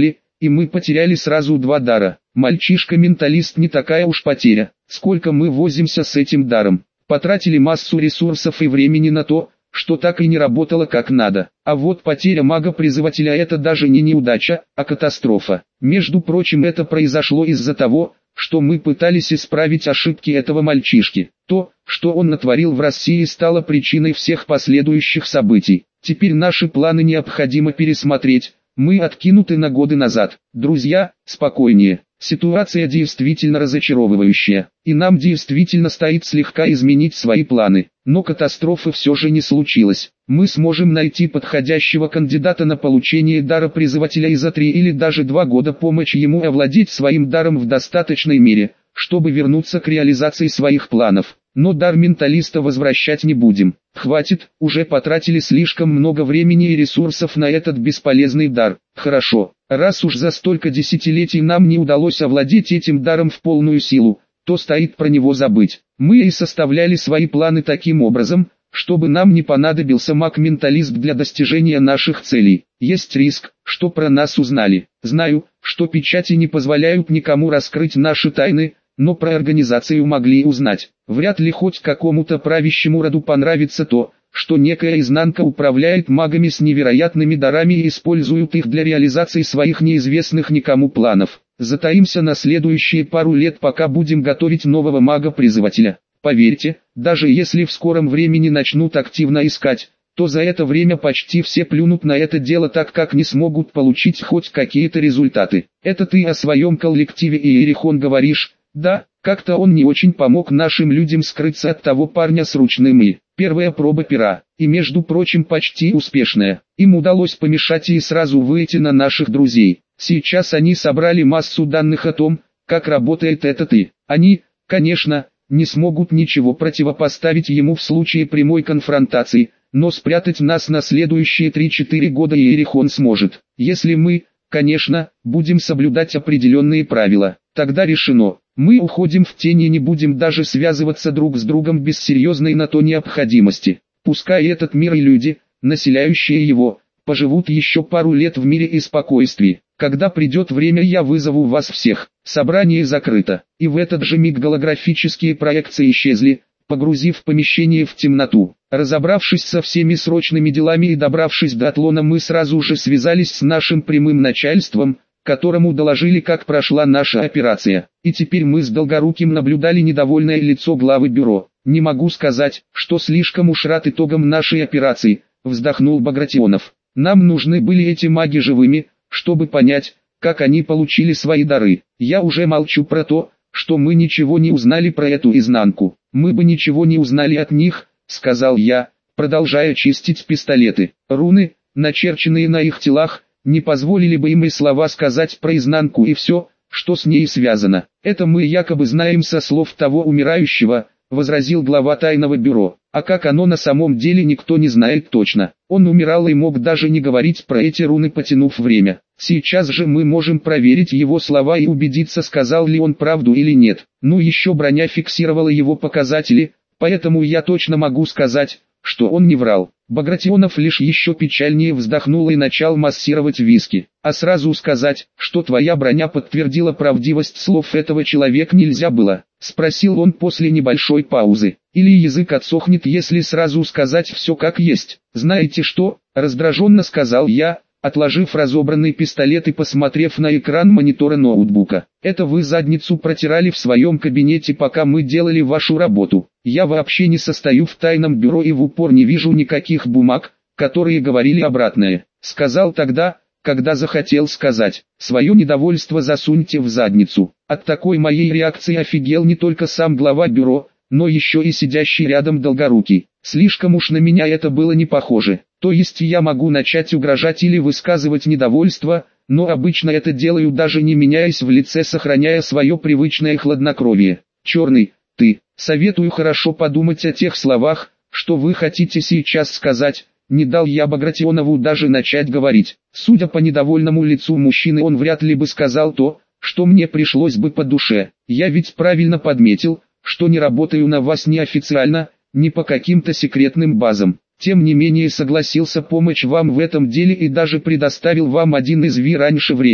и мы потеряли сразу два дара. Мальчишка-менталист не такая уж потеря, сколько мы возимся с этим даром. Потратили массу ресурсов и времени на то, что так и не работало как надо. А вот потеря мага-призывателя — это даже не неудача, а катастрофа. Между прочим, это произошло из-за того, что мы пытались исправить ошибки этого мальчишки. То, что он натворил в России, стало причиной всех последующих событий. Теперь наши планы необходимо пересмотреть, мы откинуты на годы назад. Друзья, спокойнее. Ситуация действительно разочаровывающая, и нам действительно стоит слегка изменить свои планы. Но катастрофы все же не случилось. Мы сможем найти подходящего кандидата на получение дара призывателя и за три или даже два года помочь ему овладеть своим даром в достаточной мере, чтобы вернуться к реализации своих планов. Но дар менталиста возвращать не будем. Хватит, уже потратили слишком много времени и ресурсов на этот бесполезный дар. Хорошо, раз уж за столько десятилетий нам не удалось овладеть этим даром в полную силу, то стоит про него забыть. Мы и составляли свои планы таким образом, чтобы нам не понадобился маг-менталист для достижения наших целей. Есть риск, что про нас узнали. Знаю, что печати не позволяют никому раскрыть наши тайны, но про организацию могли узнать. Вряд ли хоть какому-то правящему роду понравится то, что некая изнанка управляет магами с невероятными дарами и использует их для реализации своих неизвестных никому планов. Затаимся на следующие пару лет, пока будем готовить нового мага-призывателя. Поверьте, даже если в скором времени начнут активно искать, то за это время почти все плюнут на это дело, так как не смогут получить хоть какие-то результаты. Это ты о своем коллективе Иерихон говоришь? Да, как-то он не очень помог нашим людям скрыться от того парня с ручным «и». Первая проба пера, и между прочим почти успешная. Им удалось помешать и сразу выйти на наших друзей. Сейчас они собрали массу данных о том, как работает этот «и». Они, конечно, не смогут ничего противопоставить ему в случае прямой конфронтации, но спрятать нас на следующие три-четыре года Иерихон сможет. Если мы, конечно, будем соблюдать определенные правила, тогда решено. Мы уходим в тень и не будем даже связываться друг с другом без серьезной на то необходимости. Пускай этот мир и люди, населяющие его, поживут еще пару лет в мире и спокойствии. Когда придет время, я вызову вас всех. Собрание закрыто. И в этот же миг голографические проекции исчезли, погрузив помещение в темноту. Разобравшись со всеми срочными делами и добравшись до Атлона, мы сразу же связались с нашим прямым начальством, которому доложили, как прошла наша операция. И теперь мы с Долгоруким наблюдали недовольное лицо главы бюро. «Не могу сказать, что слишком уж рад итогам нашей операции», — вздохнул Багратионов. «Нам нужны были эти маги живыми, чтобы понять, как они получили свои дары. Я уже молчу про то, что мы ничего не узнали про эту изнанку. Мы бы ничего не узнали от них», — сказал я, продолжая чистить пистолеты. «Руны, начерченные на их телах, не позволили бы им и слова сказать про изнанку и все, что с ней связано. Это мы якобы знаем со слов того умирающего», — возразил глава тайного бюро. «А как оно на самом деле, никто не знает точно. Он умирал и мог даже не говорить про эти руны, потянув время. Сейчас же мы можем проверить его слова и убедиться, сказал ли он правду или нет. Ну еще броня фиксировала его показатели, поэтому я точно могу сказать, что он не врал». Багратионов лишь еще печальнее вздохнул и начал массировать виски. «А сразу сказать, что твоя броня подтвердила правдивость слов этого человека, нельзя было?» — спросил он после небольшой паузы. «Или язык отсохнет, если сразу сказать все как есть?» «Знаете что?» — раздраженно сказал я, отложив разобранный пистолет и посмотрев на экран монитора ноутбука. «Это вы задницу протирали в своем кабинете, пока мы делали вашу работу. Я вообще не состою в тайном бюро и в упор не вижу никаких бумаг, которые говорили обратное. Сказал тогда, когда захотел сказать. Свое недовольство засуньте в задницу». От такой моей реакции офигел не только сам глава бюро, но еще и сидящий рядом Долгорукий. Слишком уж на меня это было не похоже. То есть я могу начать угрожать или высказывать недовольство, но обычно это делаю, даже не меняясь в лице, сохраняя свое привычное хладнокровие. «Черный, ты, советую хорошо подумать о тех словах, что вы хотите сейчас сказать». Не дал я Багратионову даже начать говорить. Судя по недовольному лицу мужчины, он вряд ли бы сказал то, что мне пришлось бы по душе. Я ведь правильно подметил, что не работаю на вас ни официально, ни по каким-то секретным базам. Тем не менее согласился помочь вам в этом деле и даже предоставил вам один из ви раньше времени.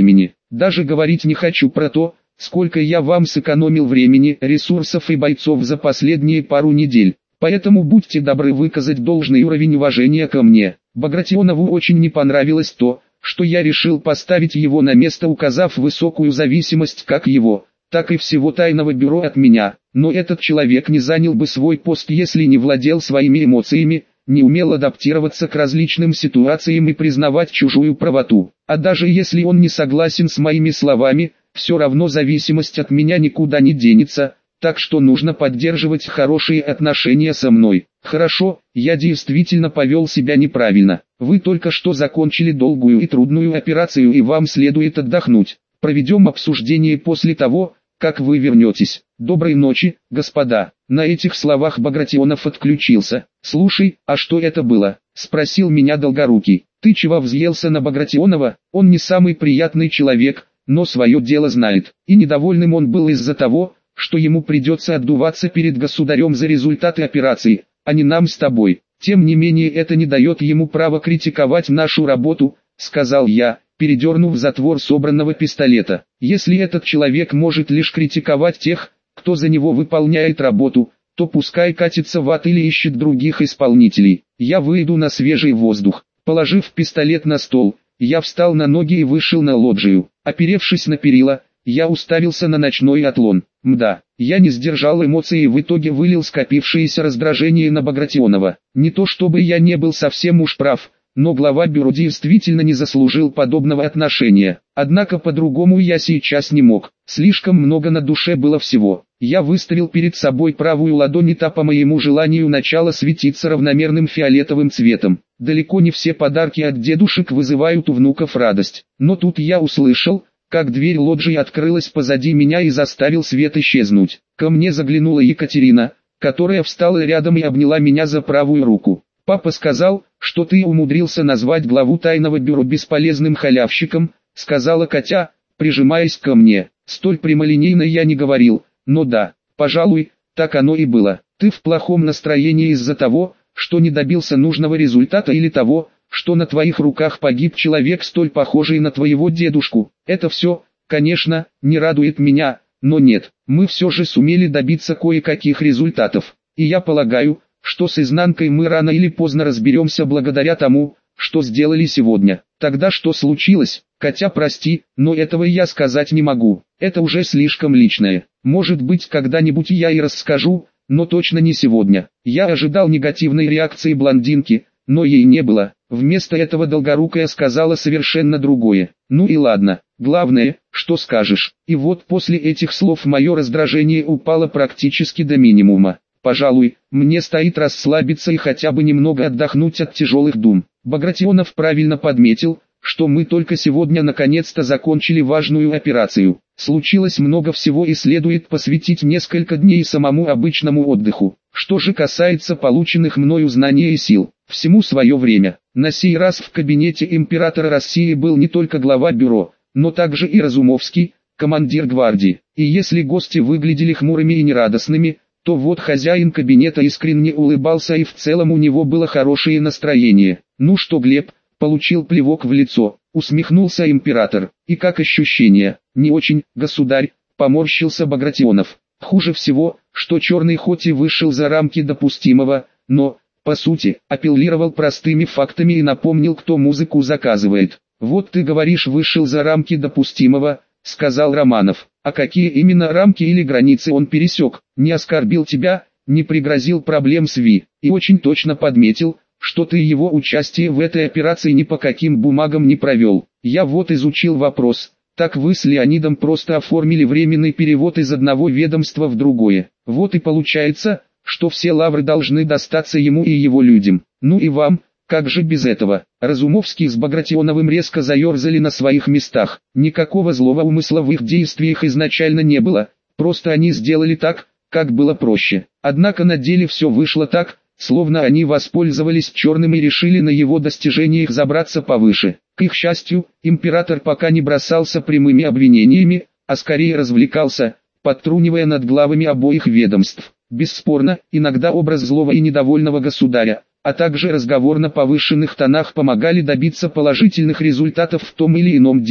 Даже говорить не хочу про то, сколько я вам сэкономил времени, ресурсов и бойцов за последние пару недель. Поэтому будьте добры выказать должный уровень уважения ко мне. Багратионову очень не понравилось то, что я решил поставить его на место, указав высокую зависимость как его, так и всего тайного бюро от меня. Но этот человек не занял бы свой пост, если не владел своими эмоциями, не умел адаптироваться к различным ситуациям и признавать чужую правоту. А даже если он не согласен с моими словами, все равно зависимость от меня никуда не денется, так что нужно поддерживать хорошие отношения со мной. Хорошо, я действительно повел себя неправильно. Вы только что закончили долгую и трудную операцию, и вам следует отдохнуть. Проведем обсуждение после того, как вы вернетесь. Доброй ночи, господа. На этих словах Багратионов отключился. Слушай, а что это было? Спросил меня Долгорукий. Ты чего взъелся на Багратионова? Он не самый приятный человек, но свое дело знает. И недовольным он был из-за того, что ему придется отдуваться перед государем за результаты операции, а не нам с тобой. Тем не менее это не дает ему права критиковать нашу работу, сказал я, передернув затвор собранного пистолета. Если этот человек может лишь критиковать тех, кто за него выполняет работу, то пускай катится в ад или ищет других исполнителей. Я выйду на свежий воздух. Положив пистолет на стол, я встал на ноги и вышел на лоджию. Оперевшись на перила, я уставился на ночной Атлон. Мда, я не сдержал эмоций и в итоге вылил скопившееся раздражение на Багратионова. Не то чтобы я не был совсем уж прав, но глава бюро действительно не заслужил подобного отношения. Однако по-другому я сейчас не мог. Слишком много на душе было всего. Я выставил перед собой правую ладонь, и та по моему желанию начала светиться равномерным фиолетовым цветом. Далеко не все подарки от дедушек вызывают у внуков радость. Но тут я услышал, как дверь лоджии открылась позади меня и заставил свет исчезнуть. Ко мне заглянула Екатерина, которая встала рядом и обняла меня за правую руку. «Папа сказал, что ты умудрился назвать главу тайного бюро бесполезным халявщиком», сказала Катя, прижимаясь ко мне. Столь прямолинейно я не говорил, но да, пожалуй, так оно и было. Ты в плохом настроении из-за того, что не добился нужного результата, или того, что на твоих руках погиб человек, столь похожий на твоего дедушку. Это все, конечно, не радует меня, но нет, мы все же сумели добиться кое-каких результатов. И я полагаю, что с изнанкой мы рано или поздно разберемся благодаря тому, что сделали сегодня. Тогда что случилось? Катя, прости, но этого я сказать не могу. Это уже слишком личное. Может быть, когда-нибудь я и расскажу, но точно не сегодня. Я ожидал негативной реакции блондинки, но ей не было. Вместо этого Долгорукая сказала совершенно другое. Ну и ладно, главное, что скажешь. И вот после этих слов мое раздражение упало практически до минимума. Пожалуй, мне стоит расслабиться и хотя бы немного отдохнуть от тяжелых дум. Багратионов правильно подметил, что мы только сегодня наконец-то закончили важную операцию. Случилось много всего и следует посвятить несколько дней самому обычному отдыху. Что же касается полученных мною знаний и сил, всему свое время. На сей раз в кабинете императора России был не только глава бюро, но также и Разумовский, командир гвардии. И если гости выглядели хмурыми и нерадостными, то вот хозяин кабинета искренне улыбался, и в целом у него было хорошее настроение. «Ну что, Глеб, получил плевок в лицо», — усмехнулся император. «И как ощущения?» «Не очень, государь», — поморщился Багратионов. «Хуже всего, что Черный хоть и вышел за рамки допустимого, но, по сути, апеллировал простыми фактами и напомнил, кто музыку заказывает». «Вот ты говоришь, вышел за рамки допустимого», — сказал Романов. «А какие именно рамки или границы он пересек? Не оскорбил тебя, не пригрозил проблем с Ви, и очень точно подметил, что ты его участие в этой операции ни по каким бумагам не провел. Я вот изучил вопрос, так вы с Леонидом просто оформили временный перевод из одного ведомства в другое. Вот и получается, что все лавры должны достаться ему и его людям. Ну и вам, как же без этого?» Разумовский с Багратионовым резко заерзали на своих местах. Никакого злого умысла в их действиях изначально не было, просто они сделали так, как было проще. Однако на деле все вышло так, словно они воспользовались Черным и решили на его достижениях забраться повыше. К их счастью, император пока не бросался прямыми обвинениями, а скорее развлекался, подтрунивая над главами обоих ведомств. Бесспорно, иногда образ злого и недовольного государя, а также разговор на повышенных тонах помогали добиться положительных результатов в том или ином деле.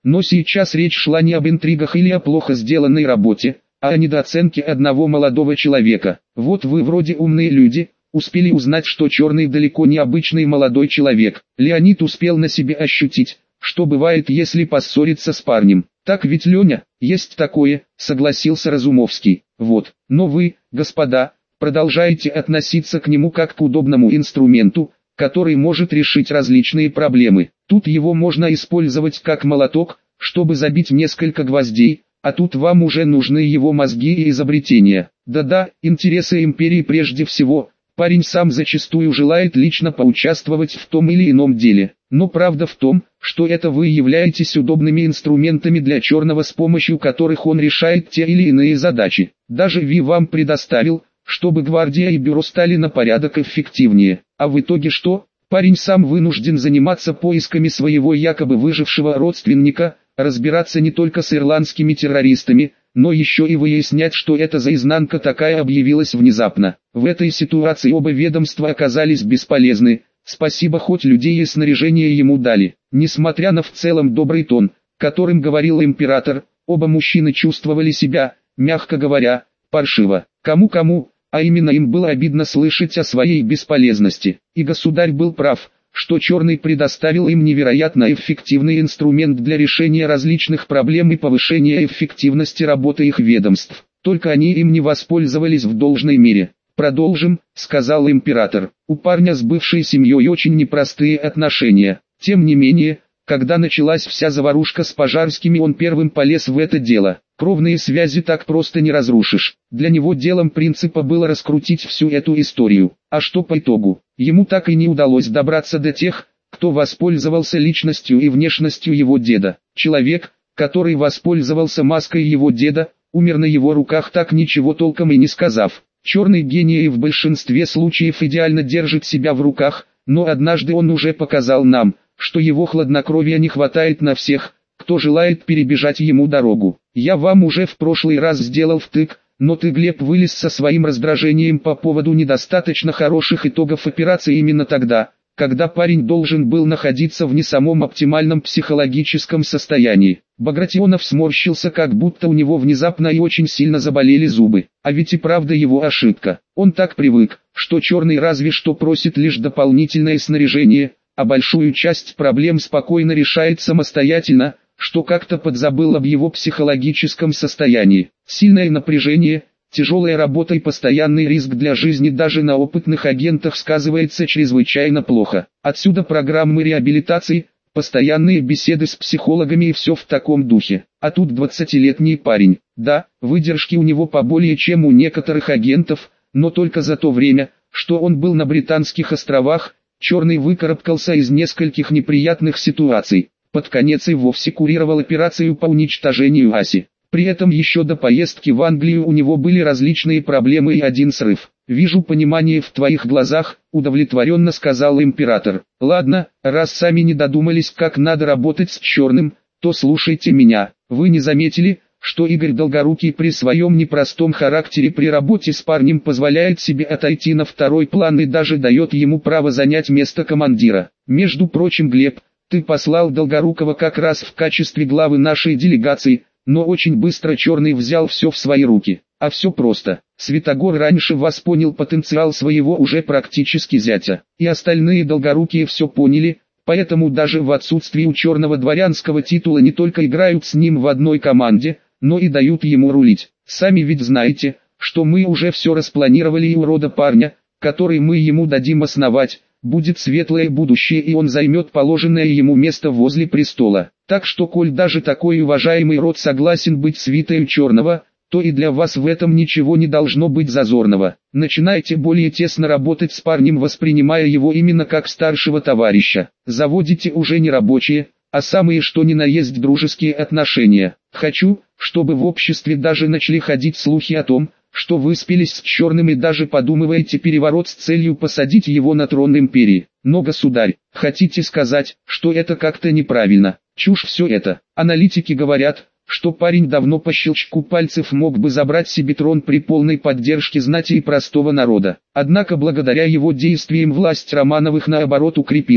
Но сейчас речь шла не об интригах или о плохо сделанной работе, а о недооценке одного молодого человека. Вот вы вроде умные люди, успели узнать, что Черный далеко не обычный молодой человек. Леонид успел на себе ощутить, что бывает, если поссориться с парнем. Так ведь, Леня? Есть такое, согласился Разумовский. Вот, но вы, господа, продолжаете относиться к нему как к удобному инструменту, который может решить различные проблемы. Тут его можно использовать как молоток, чтобы забить несколько гвоздей, а тут вам уже нужны его мозги и изобретения. Да-да, интересы империи прежде всего. Парень сам зачастую желает лично поучаствовать в том или ином деле. Но правда в том, что это вы являетесь удобными инструментами для Черного, с помощью которых он решает те или иные задачи. Даже Ви вам предоставил, чтобы гвардия и бюро стали на порядок эффективнее. А в итоге что? Парень сам вынужден заниматься поисками своего якобы выжившего родственника, разбираться не только с ирландскими террористами, но еще и выяснять, что это за изнанка такая объявилась внезапно. В этой ситуации оба ведомства оказались бесполезны, спасибо хоть людей и снаряжение ему дали. Несмотря на в целом добрый тон, которым говорил император, оба мужчины чувствовали себя, мягко говоря, паршиво. Кому-кому, а именно им было обидно слышать о своей бесполезности. И государь был прав, что Черный предоставил им невероятно эффективный инструмент для решения различных проблем и повышения эффективности работы их ведомств. Только они им не воспользовались в должной мере. «Продолжим», — сказал император. «У парня с бывшей семьей очень непростые отношения. Тем не менее, когда началась вся заварушка с Пожарскими, он первым полез в это дело. Кровные связи так просто не разрушишь. Для него делом принципа было раскрутить всю эту историю. А что по итогу? Ему так и не удалось добраться до тех, кто воспользовался личностью и внешностью его деда. Человек, который воспользовался маской его деда, умер на его руках, так ничего толком и не сказав. Черный гений в большинстве случаев идеально держит себя в руках, но однажды он уже показал нам, что его хладнокровия не хватает на всех, кто желает перебежать ему дорогу. Я вам уже в прошлый раз сделал втык, но ты, Глеб, вылез со своим раздражением по поводу недостаточно хороших итогов операции именно тогда, когда парень должен был находиться в не самом оптимальном психологическом состоянии. Багратионов сморщился, как будто у него внезапно и очень сильно заболели зубы. А ведь и правда его ошибка. Он так привык, что Черный разве что просит лишь дополнительное снаряжение, а большую часть проблем спокойно решает самостоятельно, что как-то подзабыл об его психологическом состоянии. Сильное напряжение, тяжелая работа и постоянный риск для жизни даже на опытных агентах сказывается чрезвычайно плохо. Отсюда программы реабилитации, постоянные беседы с психологами и все в таком духе. А тут двадцатилетний парень. Да, выдержки у него поболее, чем у некоторых агентов, но только за то время, что он был на Британских островах, Черный выкарабкался из нескольких неприятных ситуаций. Под конец и вовсе курировал операцию по уничтожению Аси. При этом еще до поездки в Англию у него были различные проблемы и один срыв. «Вижу понимание в твоих глазах», — удовлетворенно сказал император. «Ладно, раз сами не додумались, как надо работать с Черным, то слушайте меня. Вы не заметили, что Игорь Долгорукий при своем непростом характере при работе с парнем позволяет себе отойти на второй план и даже дает ему право занять место командира? Между прочим, Глеб, ты послал Долгорукова как раз в качестве главы нашей делегации, но очень быстро Черный взял все в свои руки. А все просто. Святогор раньше вас понял потенциал своего уже практически зятя. И остальные Долгорукие все поняли, поэтому даже в отсутствии у Черного дворянского титула не только играют с ним в одной команде, но и дают ему рулить. Сами ведь знаете, что мы уже все распланировали, и у рода парня, который мы ему дадим основать, будет светлое будущее, и он займет положенное ему место возле престола. Так что, коль даже такой уважаемый род согласен быть свитой Черного, то и для вас в этом ничего не должно быть зазорного. Начинайте более тесно работать с парнем, воспринимая его именно как старшего товарища. Заводите уже не рабочие, а самые что ни на есть дружеские отношения. Хочу, чтобы в обществе даже начали ходить слухи о том, что вы спелись с Черным и даже подумываете переворот с целью посадить его на трон империи. Но, государь, хотите сказать, что это как-то неправильно? Чушь все это. Аналитики говорят, что парень давно по щелчку пальцев мог бы забрать себе трон при полной поддержке знати и простого народа. Однако благодаря его действиям власть Романовых наоборот укрепилась.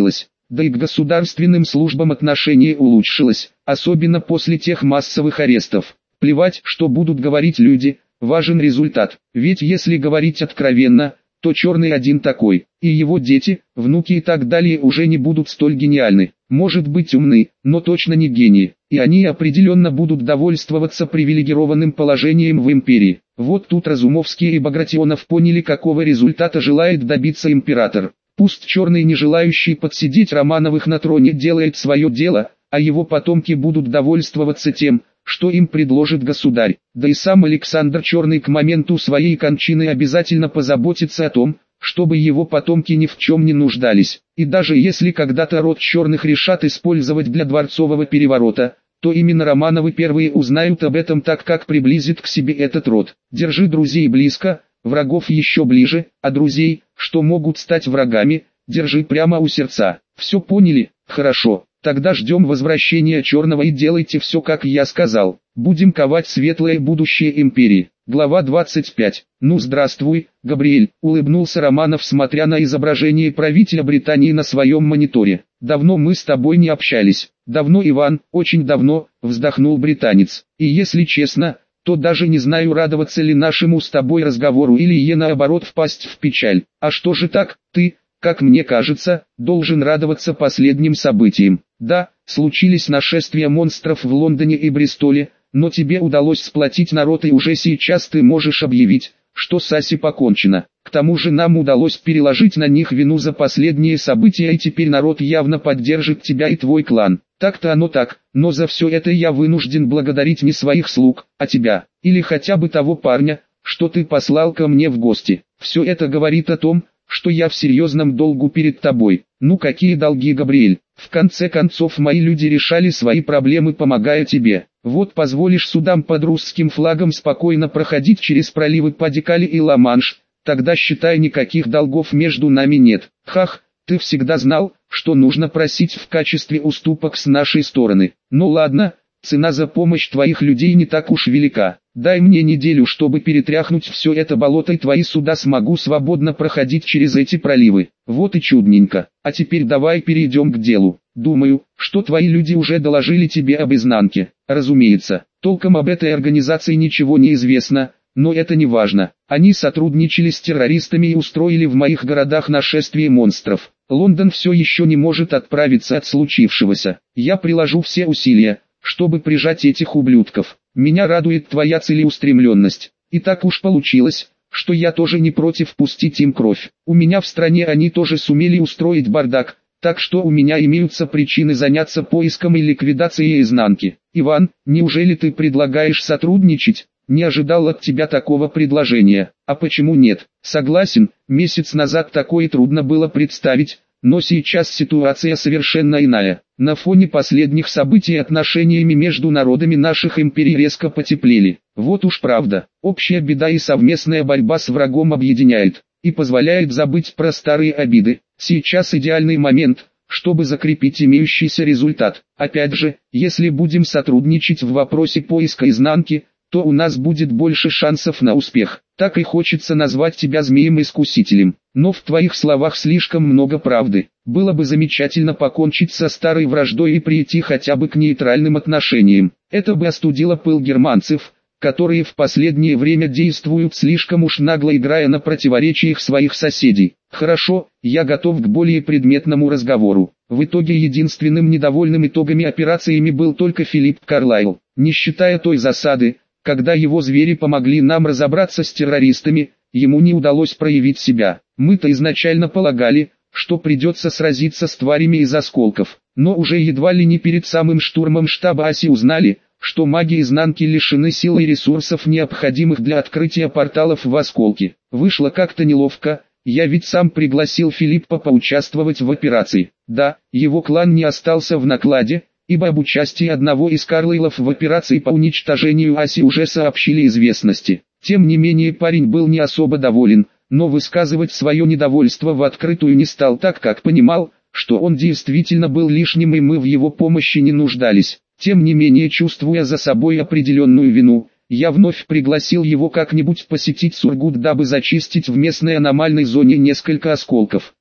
да и к государственным службам отношение улучшилось, особенно после тех массовых арестов. Плевать, что будут говорить люди, важен результат, ведь если говорить откровенно, то Черный один такой, и его дети, внуки и так далее уже не будут столь гениальны, может быть умны, но точно не гении, и они определенно будут довольствоваться привилегированным положением в империи. Вот тут Разумовский и Багратионов поняли, какого результата желает добиться император. Пусть Черный, не желающий подсидеть Романовых на троне, делает свое дело, а его потомки будут довольствоваться тем, что им предложит государь. Да и сам Александр Черный к моменту своей кончины обязательно позаботится о том, чтобы его потомки ни в чем не нуждались. И даже если когда-то род Черных решат использовать для дворцового переворота, то именно Романовы первые узнают об этом, так как приблизит к себе этот род. Держи друзей близко, врагов еще ближе, а друзей, что могут стать врагами, держи прямо у сердца. Все поняли? Хорошо. Тогда ждем возвращения Черного и делайте все, как я сказал. Будем ковать светлое будущее империи. Глава двадцать пять. Ну здравствуй, Габриэль, улыбнулся Романов, смотря на изображение правителя Британии на своем мониторе. Давно мы с тобой не общались. Давно, Иван, очень давно, вздохнул британец. И если честно, то даже не знаю, радоваться ли нашему с тобой разговору или е наоборот впасть в печаль. А что же так, ты, как мне кажется, должен радоваться последним событиям. Да, случились нашествия монстров в Лондоне и Бристоле, но тебе удалось сплотить народ, и уже сейчас ты можешь объявить, что с Аси покончено. К тому же нам удалось переложить на них вину за последние события, и теперь народ явно поддержит тебя и твой клан. Так-то оно так, но за все это я вынужден благодарить не своих слуг, а тебя, или хотя бы того парня, что ты послал ко мне в гости. Все это говорит о том, что я в серьезном долгу перед тобой. Ну какие долги, Габриэль? В конце концов мои люди решали свои проблемы, помогая тебе. Вот позволишь судам под русским флагом спокойно проходить через проливы Падикали и Ла-Манш, тогда считай, никаких долгов между нами нет. Хах, ты всегда знал, что нужно просить в качестве уступок с нашей стороны. Ну ладно, цена за помощь твоих людей не так уж велика. Дай мне неделю, чтобы перетряхнуть все это болото, и твои суда смогу свободно проходить через эти проливы. Вот и чудненько. А теперь давай перейдем к делу. Думаю, что твои люди уже доложили тебе об изнанке. Разумеется, толком об этой организации ничего не известно, но это не важно. Они сотрудничали с террористами и устроили в моих городах нашествие монстров. Лондон все еще не может отправиться от случившегося. Я приложу все усилия, чтобы прижать этих ублюдков. Меня радует твоя целеустремленность. И так уж получилось, что я тоже не против пустить им кровь. У меня в стране они тоже сумели устроить бардак, так что у меня имеются причины заняться поиском и ликвидацией изнанки. Иван, неужели ты предлагаешь сотрудничать? Не ожидал от тебя такого предложения. А почему нет? Согласен, месяц назад такое трудно было представить, но сейчас ситуация совершенно иная. На фоне последних событий отношениями между народами наших империй резко потеплели. Вот уж правда, общая беда и совместная борьба с врагом объединяет и позволяет забыть про старые обиды. Сейчас идеальный момент, чтобы закрепить имеющийся результат. Опять же, если будем сотрудничать в вопросе поиска изнанки, то у нас будет больше шансов на успех. Так и хочется назвать тебя змеем-искусителем. Но в твоих словах слишком много правды. Было бы замечательно покончить со старой враждой и прийти хотя бы к нейтральным отношениям. Это бы остудило пыл германцев, которые в последнее время действуют слишком уж нагло, играя на противоречиях своих соседей. Хорошо, я готов к более предметному разговору. В итоге единственным недовольным итогами операциями был только Филипп Карлайл. Не считая той засады, когда его звери помогли нам разобраться с террористами, ему не удалось проявить себя. Мы-то изначально полагали, что придется сразиться с тварями из осколков, но уже едва ли не перед самым штурмом штаба Аси узнали, что маги изнанки лишены сил и ресурсов, необходимых для открытия порталов в осколки. Вышло как-то неловко, я ведь сам пригласил Филиппа поучаствовать в операции. Да, его клан не остался в накладе, ибо об участии одного из Карлайлов в операции по уничтожению Аси уже сообщили известности. Тем не менее парень был не особо доволен, но высказывать свое недовольство в открытую не стал, так как понимал, что он действительно был лишним и мы в его помощи не нуждались. Тем не менее, чувствуя за собой определенную вину, я вновь пригласил его как-нибудь посетить Сургут, дабы зачистить в местной аномальной зоне несколько осколков.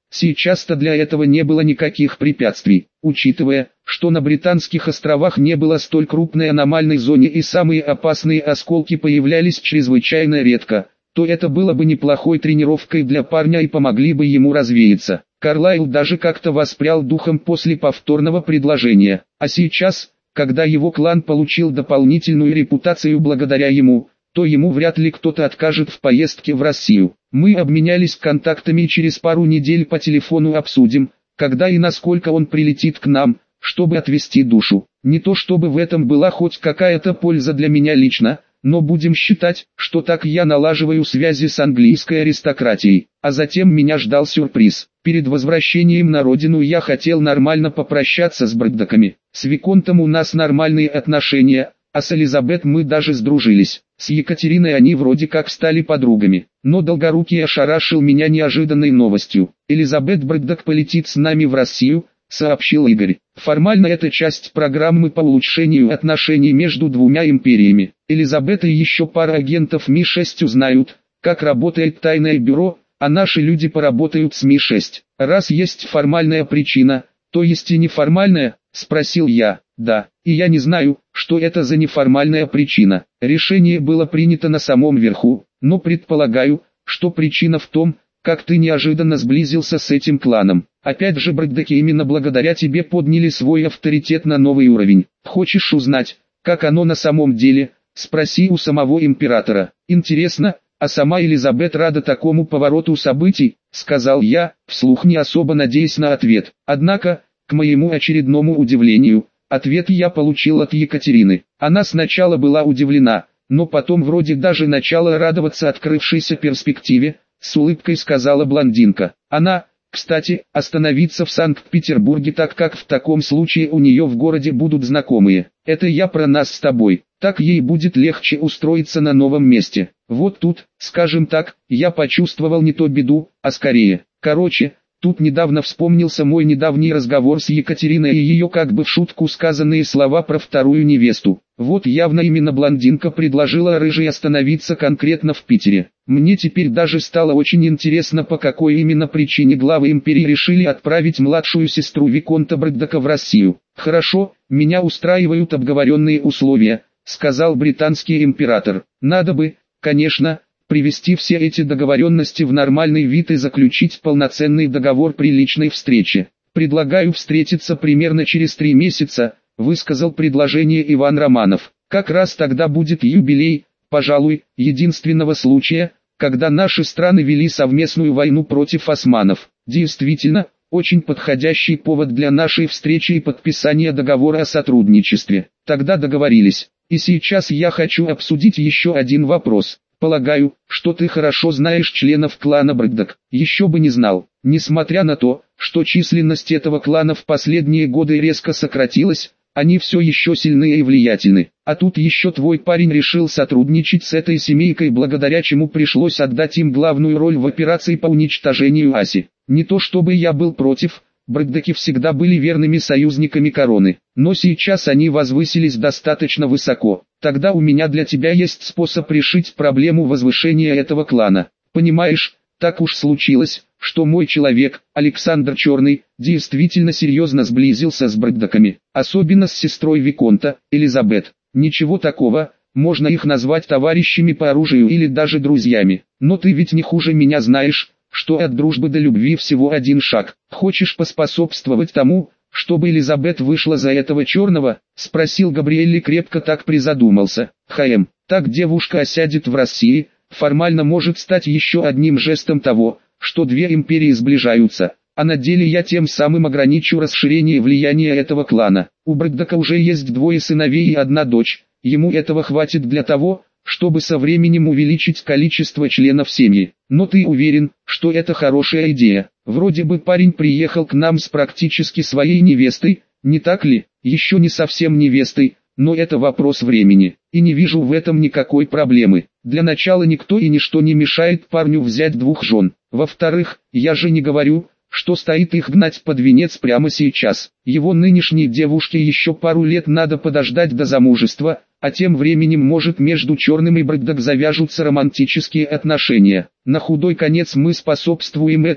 Сейчас-то для этого не было никаких препятствий, учитывая, что на Британских островах не было столь крупной аномальной зоны и самые опасные осколки появлялись чрезвычайно редко, то это было бы неплохой тренировкой для парня и помогли бы ему развеяться. Карлайл даже как-то воспрял духом после повторного предложения, а сейчас, когда его клан получил дополнительную репутацию благодаря ему, то ему вряд ли кто-то откажет в поездке в Россию. Мы обменялись контактами и через пару недель по телефону обсудим, когда и насколько он прилетит к нам, чтобы отвести душу. Не то чтобы в этом была хоть какая-то польза для меня лично, но будем считать, что так я налаживаю связи с английской аристократией. А затем меня ждал сюрприз. Перед возвращением на родину я хотел нормально попрощаться с Брэддоками. С Виконтом у нас нормальные отношения, а с Элизабет мы даже сдружились. С Екатериной они вроде как стали подругами. Но Долгорукий ошарашил меня неожиданной новостью. Элизабет Брэддок полетит с нами в Россию, сообщил Игорь. Формально это часть программы по улучшению отношений между двумя империями. Элизабет и еще пара агентов Ми шесть узнают, как работает тайное бюро, а наши люди поработают с Ми шесть. Раз есть формальная причина, то есть и неформальная, спросил я. Да, и я не знаю, что это за неформальная причина. Решение было принято на самом верху, но предполагаю, что причина в том, как ты неожиданно сблизился с этим кланом. Опять же, Брэддоки именно благодаря тебе подняли свой авторитет на новый уровень. Хочешь узнать, как оно на самом деле? Спроси у самого императора. Интересно, а сама Элизабет рада такому повороту событий, сказал я, вслух не особо надеясь на ответ. Однако, к моему очередному удивлению, ответ я получил от Екатерины. Она сначала была удивлена, но потом вроде даже начала радоваться открывшейся перспективе, с улыбкой сказала блондинка. Она, кстати, остановится в Санкт-Петербурге, так как в таком случае у нее в городе будут знакомые. Это я про нас с тобой. Так ей будет легче устроиться на новом месте. Вот тут, скажем так, я почувствовал не то беду, а скорее. Короче, тут недавно вспомнился мой недавний разговор с Екатериной и ее как бы в шутку сказанные слова про вторую невесту. Вот явно именно блондинка предложила рыжей остановиться конкретно в Питере. Мне теперь даже стало очень интересно, по какой именно причине главы империи решили отправить младшую сестру Виконта Брэддока в Россию. Хорошо, меня устраивают обговоренные условия, сказал британский император. Надо бы, конечно, привести все эти договоренности в нормальный вид и заключить полноценный договор при личной встрече. Предлагаю встретиться примерно через три месяца, высказал предложение Иван Романов. Как раз тогда будет юбилей, пожалуй, единственного случая, когда наши страны вели совместную войну против османов. Действительно, очень подходящий повод для нашей встречи и подписания договора о сотрудничестве. Тогда договорились. И сейчас я хочу обсудить еще один вопрос. Полагаю, что ты хорошо знаешь членов клана Брэддок. Еще бы не знал. Несмотря на то, что численность этого клана в последние годы резко сократилась, они все еще сильны и влиятельны. А тут еще твой парень решил сотрудничать с этой семейкой, благодаря чему пришлось отдать им главную роль в операции по уничтожению Аси. Не то чтобы я был против, Брэддоки всегда были верными союзниками короны, но сейчас они возвысились достаточно высоко. Тогда у меня для тебя есть способ решить проблему возвышения этого клана. Понимаешь, так уж случилось, что мой человек, Александр Черный, действительно серьезно сблизился с Брэддоками, особенно с сестрой Виконта, Элизабет. Ничего такого, можно их назвать товарищами по оружию или даже друзьями, но ты ведь не хуже меня знаешь, что от дружбы до любви всего один шаг. Хочешь поспособствовать тому, чтобы Элизабет вышла за этого Черного? Спросил Габриэлли, крепко так призадумался. Хм, так девушка осядет в России, формально может стать еще одним жестом того, что две империи сближаются, а на деле я тем самым ограничу расширение влияния этого клана. У Брэддока уже есть двое сыновей и одна дочь, ему этого хватит для того, чтобы со временем увеличить количество членов семьи. Но ты уверен, что это хорошая идея? Вроде бы парень приехал к нам с практически своей невестой, не так ли? Еще не совсем невестой, но это вопрос времени, и не вижу в этом никакой проблемы. Для начала никто и ничто не мешает парню взять двух жен. Во-вторых, я же не говорю, что стоит их гнать под венец прямо сейчас. Его нынешней девушке еще пару лет надо подождать до замужества, а тем временем может между Черным и Брэддок завяжутся романтические отношения. На худой конец мы способствуем этому,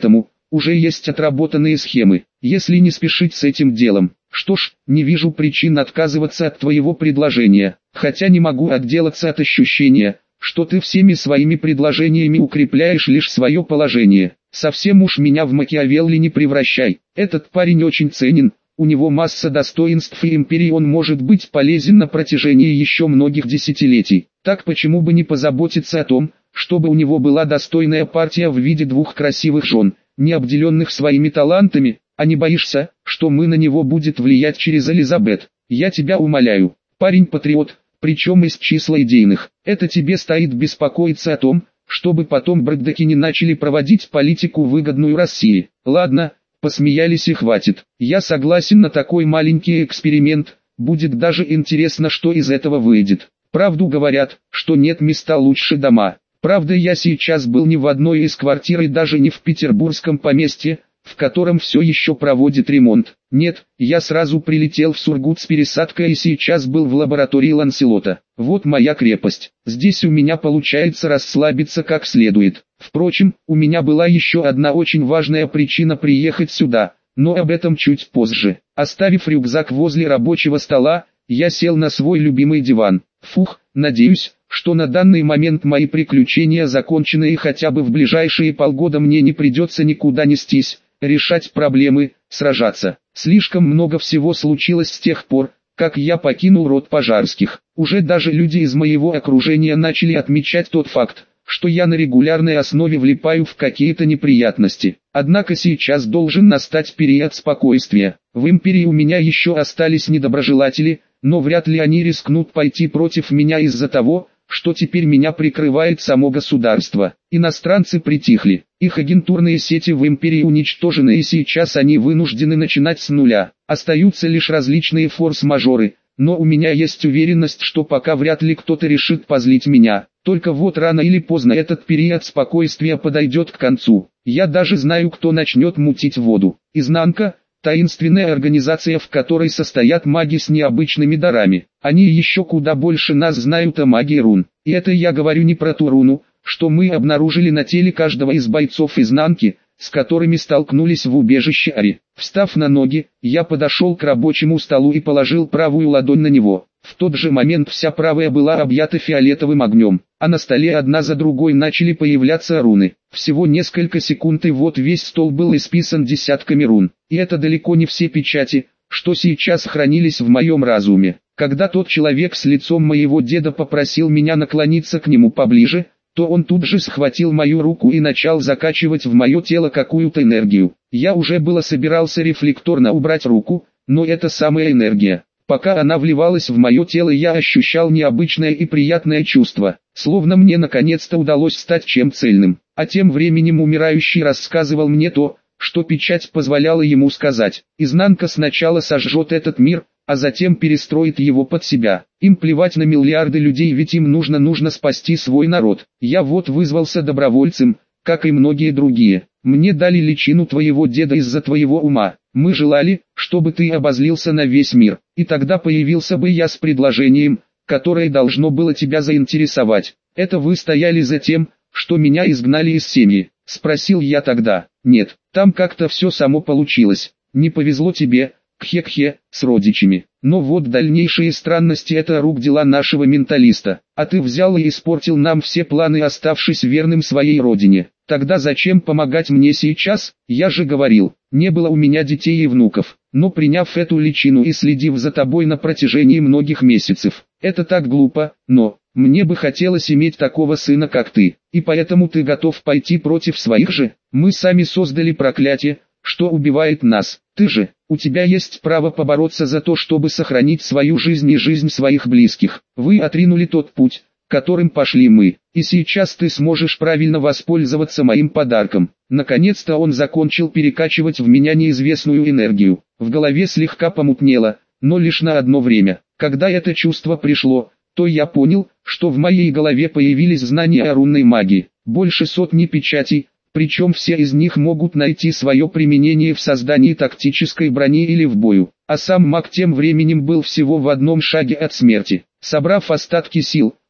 уже есть отработанные схемы, если не спешить с этим делом. Что ж, не вижу причин отказываться от твоего предложения, хотя не могу отделаться от ощущения, что ты всеми своими предложениями укрепляешь лишь свое положение. Совсем уж меня в Макиавелли не превращай, этот парень очень ценен, у него масса достоинств и империи он может быть полезен на протяжении еще многих десятилетий. Так почему бы не позаботиться о том, чтобы у него была достойная партия в виде двух красивых жен, не обделенных своими талантами, а не боишься, что мы на него будет влиять через Элизабет? Я тебя умоляю, парень-патриот, причем из числа идейных, это тебе стоит беспокоиться о том, чтобы потом Броддеки не начали проводить политику выгодную России. Ладно, посмеялись и хватит. Я согласен на такой маленький эксперимент, будет даже интересно, что из этого выйдет. Правду говорят, что нет места лучше дома. Правда, я сейчас был не в одной из квартир и даже не в петербургском поместье, в котором все еще проводит ремонт. Нет, я сразу прилетел в Сургут с пересадкой и сейчас был в лаборатории Ланселота. Вот моя крепость. Здесь у меня получается расслабиться как следует. Впрочем, у меня была еще одна очень важная причина приехать сюда, но об этом чуть позже. Оставив рюкзак возле рабочего стола, я сел на свой любимый диван. Фух, надеюсь, что на данный момент мои приключения закончены и хотя бы в ближайшие полгода мне не придется никуда нестись, решать проблемы, сражаться. Слишком много всего случилось с тех пор, как я покинул род Пожарских. Уже даже люди из моего окружения начали отмечать тот факт, что я на регулярной основе влипаю в какие-то неприятности. Однако сейчас должен настать период спокойствия. В империи у меня еще остались недоброжелатели, но вряд ли они рискнут пойти против меня из-за того, что теперь меня прикрывает само государство. Иностранцы притихли, их агентурные сети в империи уничтожены и сейчас они вынуждены начинать с нуля. Остаются лишь различные форс-мажоры, но у меня есть уверенность, что пока вряд ли кто-то решит позлить меня. Только вот рано или поздно этот период спокойствия подойдет к концу. Я даже знаю, кто начнет мутить воду. Изнанка – таинственная организация, в которой состоят маги с необычными дарами. Они еще куда больше нас знают о магии рун. И это я говорю не про ту руну, что мы обнаружили на теле каждого из бойцов Изнанки, с которыми столкнулись в убежище Ари. Встав на ноги, я подошел к рабочему столу и положил правую ладонь на него. В тот же момент вся правая была объята фиолетовым огнем, а на столе одна за другой начали появляться руны. Всего несколько секунд и вот весь стол был исписан десятками рун. И это далеко не все печати, что сейчас хранились в моем разуме. Когда тот человек с лицом моего деда попросил меня наклониться к нему поближе, то он тут же схватил мою руку и начал закачивать в мое тело какую-то энергию. Я уже было собирался рефлекторно убрать руку, но это самая энергия. Пока она вливалась в мое тело, я ощущал необычное и приятное чувство, словно мне наконец-то удалось стать чем цельным. А тем временем умирающий рассказывал мне то, что печать позволяла ему сказать. Изнанка сначала сожжет этот мир, а затем перестроит его под себя. Им плевать на миллиарды людей, ведь им нужно нужно спасти свой народ. Я вот вызвался добровольцем, как и многие другие. Мне дали личину твоего деда из-за твоего ума. Мы желали, чтобы ты обозлился на весь мир. И тогда появился бы я с предложением, которое должно было тебя заинтересовать. Это вы стояли за тем, что меня изгнали из семьи? Спросил я тогда. Нет, там как-то все само получилось. Не повезло тебе, кхе-кхе, с родичами. Но вот дальнейшие странности — это рук дела нашего менталиста. А ты взял и испортил нам все планы, оставшись верным своей родине. Тогда зачем помогать мне сейчас? Я же говорил, не было у меня детей и внуков. Но приняв эту личину и следив за тобой на протяжении многих месяцев, это так глупо, но мне бы хотелось иметь такого сына, как ты. И поэтому ты готов пойти против своих же? Мы сами создали проклятие, что убивает нас. Ты же, у тебя есть право побороться за то, чтобы сохранить свою жизнь и жизнь своих близких. Вы отринули тот путь, которым пошли мы, и сейчас ты сможешь правильно воспользоваться моим подарком. Наконец-то он закончил перекачивать в меня неизвестную энергию. В голове слегка помутнело, но лишь на одно время. Когда это чувство пришло, то я понял, что в моей голове появились знания о рунной магии. Больше сотни печатей, причем все из них могут найти свое применение в создании тактической брони или в бою. А сам маг тем временем был всего в одном шаге от смерти. Собрав остатки сил,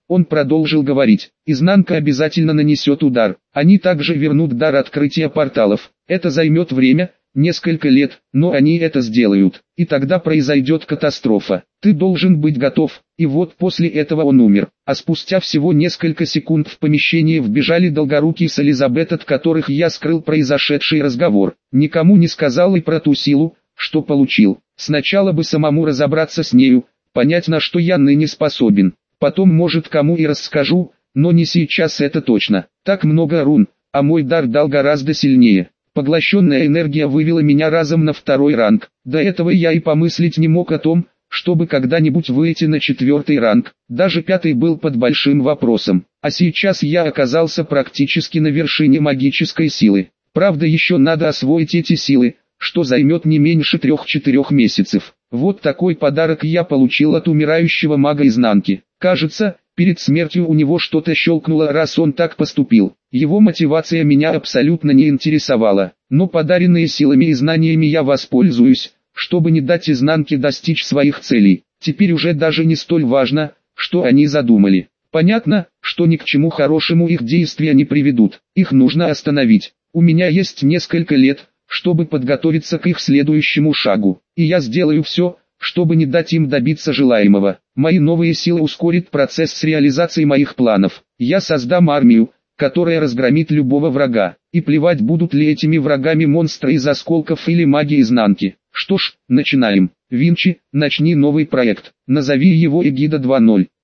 Он продолжил говорить, изнанка обязательно нанесет удар. Они также вернут дар открытия порталов. Это займет время, несколько лет, но они это сделают. И тогда произойдет катастрофа. Ты должен быть готов. И вот после этого он умер. А спустя всего несколько секунд в помещение вбежали Долгорукий с Элизабет, от которых я скрыл произошедший разговор. Никому не сказал и про ту силу, что получил. Сначала бы самому разобраться с нею, понять, на что я ныне способен. Потом, может, кому и расскажу, но не сейчас, это точно. Так много рун, а мой дар дал гораздо сильнее. Поглощенная энергия вывела меня разом на второй ранг. До этого я и помыслить не мог о том, чтобы когда-нибудь выйти на четвертый ранг. Даже пятый был под большим вопросом. А сейчас я оказался практически на вершине магической силы. Правда, еще надо освоить эти силы, что займет не меньше трех-четырех месяцев. Вот такой подарок я получил от умирающего мага изнанки. Кажется, перед смертью у него что-то щелкнуло, раз он так поступил. Его мотивация меня абсолютно не интересовала, но подаренные силами и знаниями я воспользуюсь, чтобы не дать изнанке достичь своих целей. Теперь уже даже не столь важно, что они задумали. Понятно, что ни к чему хорошему их действия не приведут. Их нужно остановить. У меня есть несколько лет, чтобы подготовиться к их следующему шагу, и я сделаю все, чтобы не дать им добиться желаемого. Мои новые силы ускорят процесс с реализацией моих планов. Я создам армию, которая разгромит любого врага, и плевать, будут ли этими врагами монстры из осколков или маги изнанки. Что ж, начинаем. Винчи, начни новый проект. Назови его Эгида два ноль.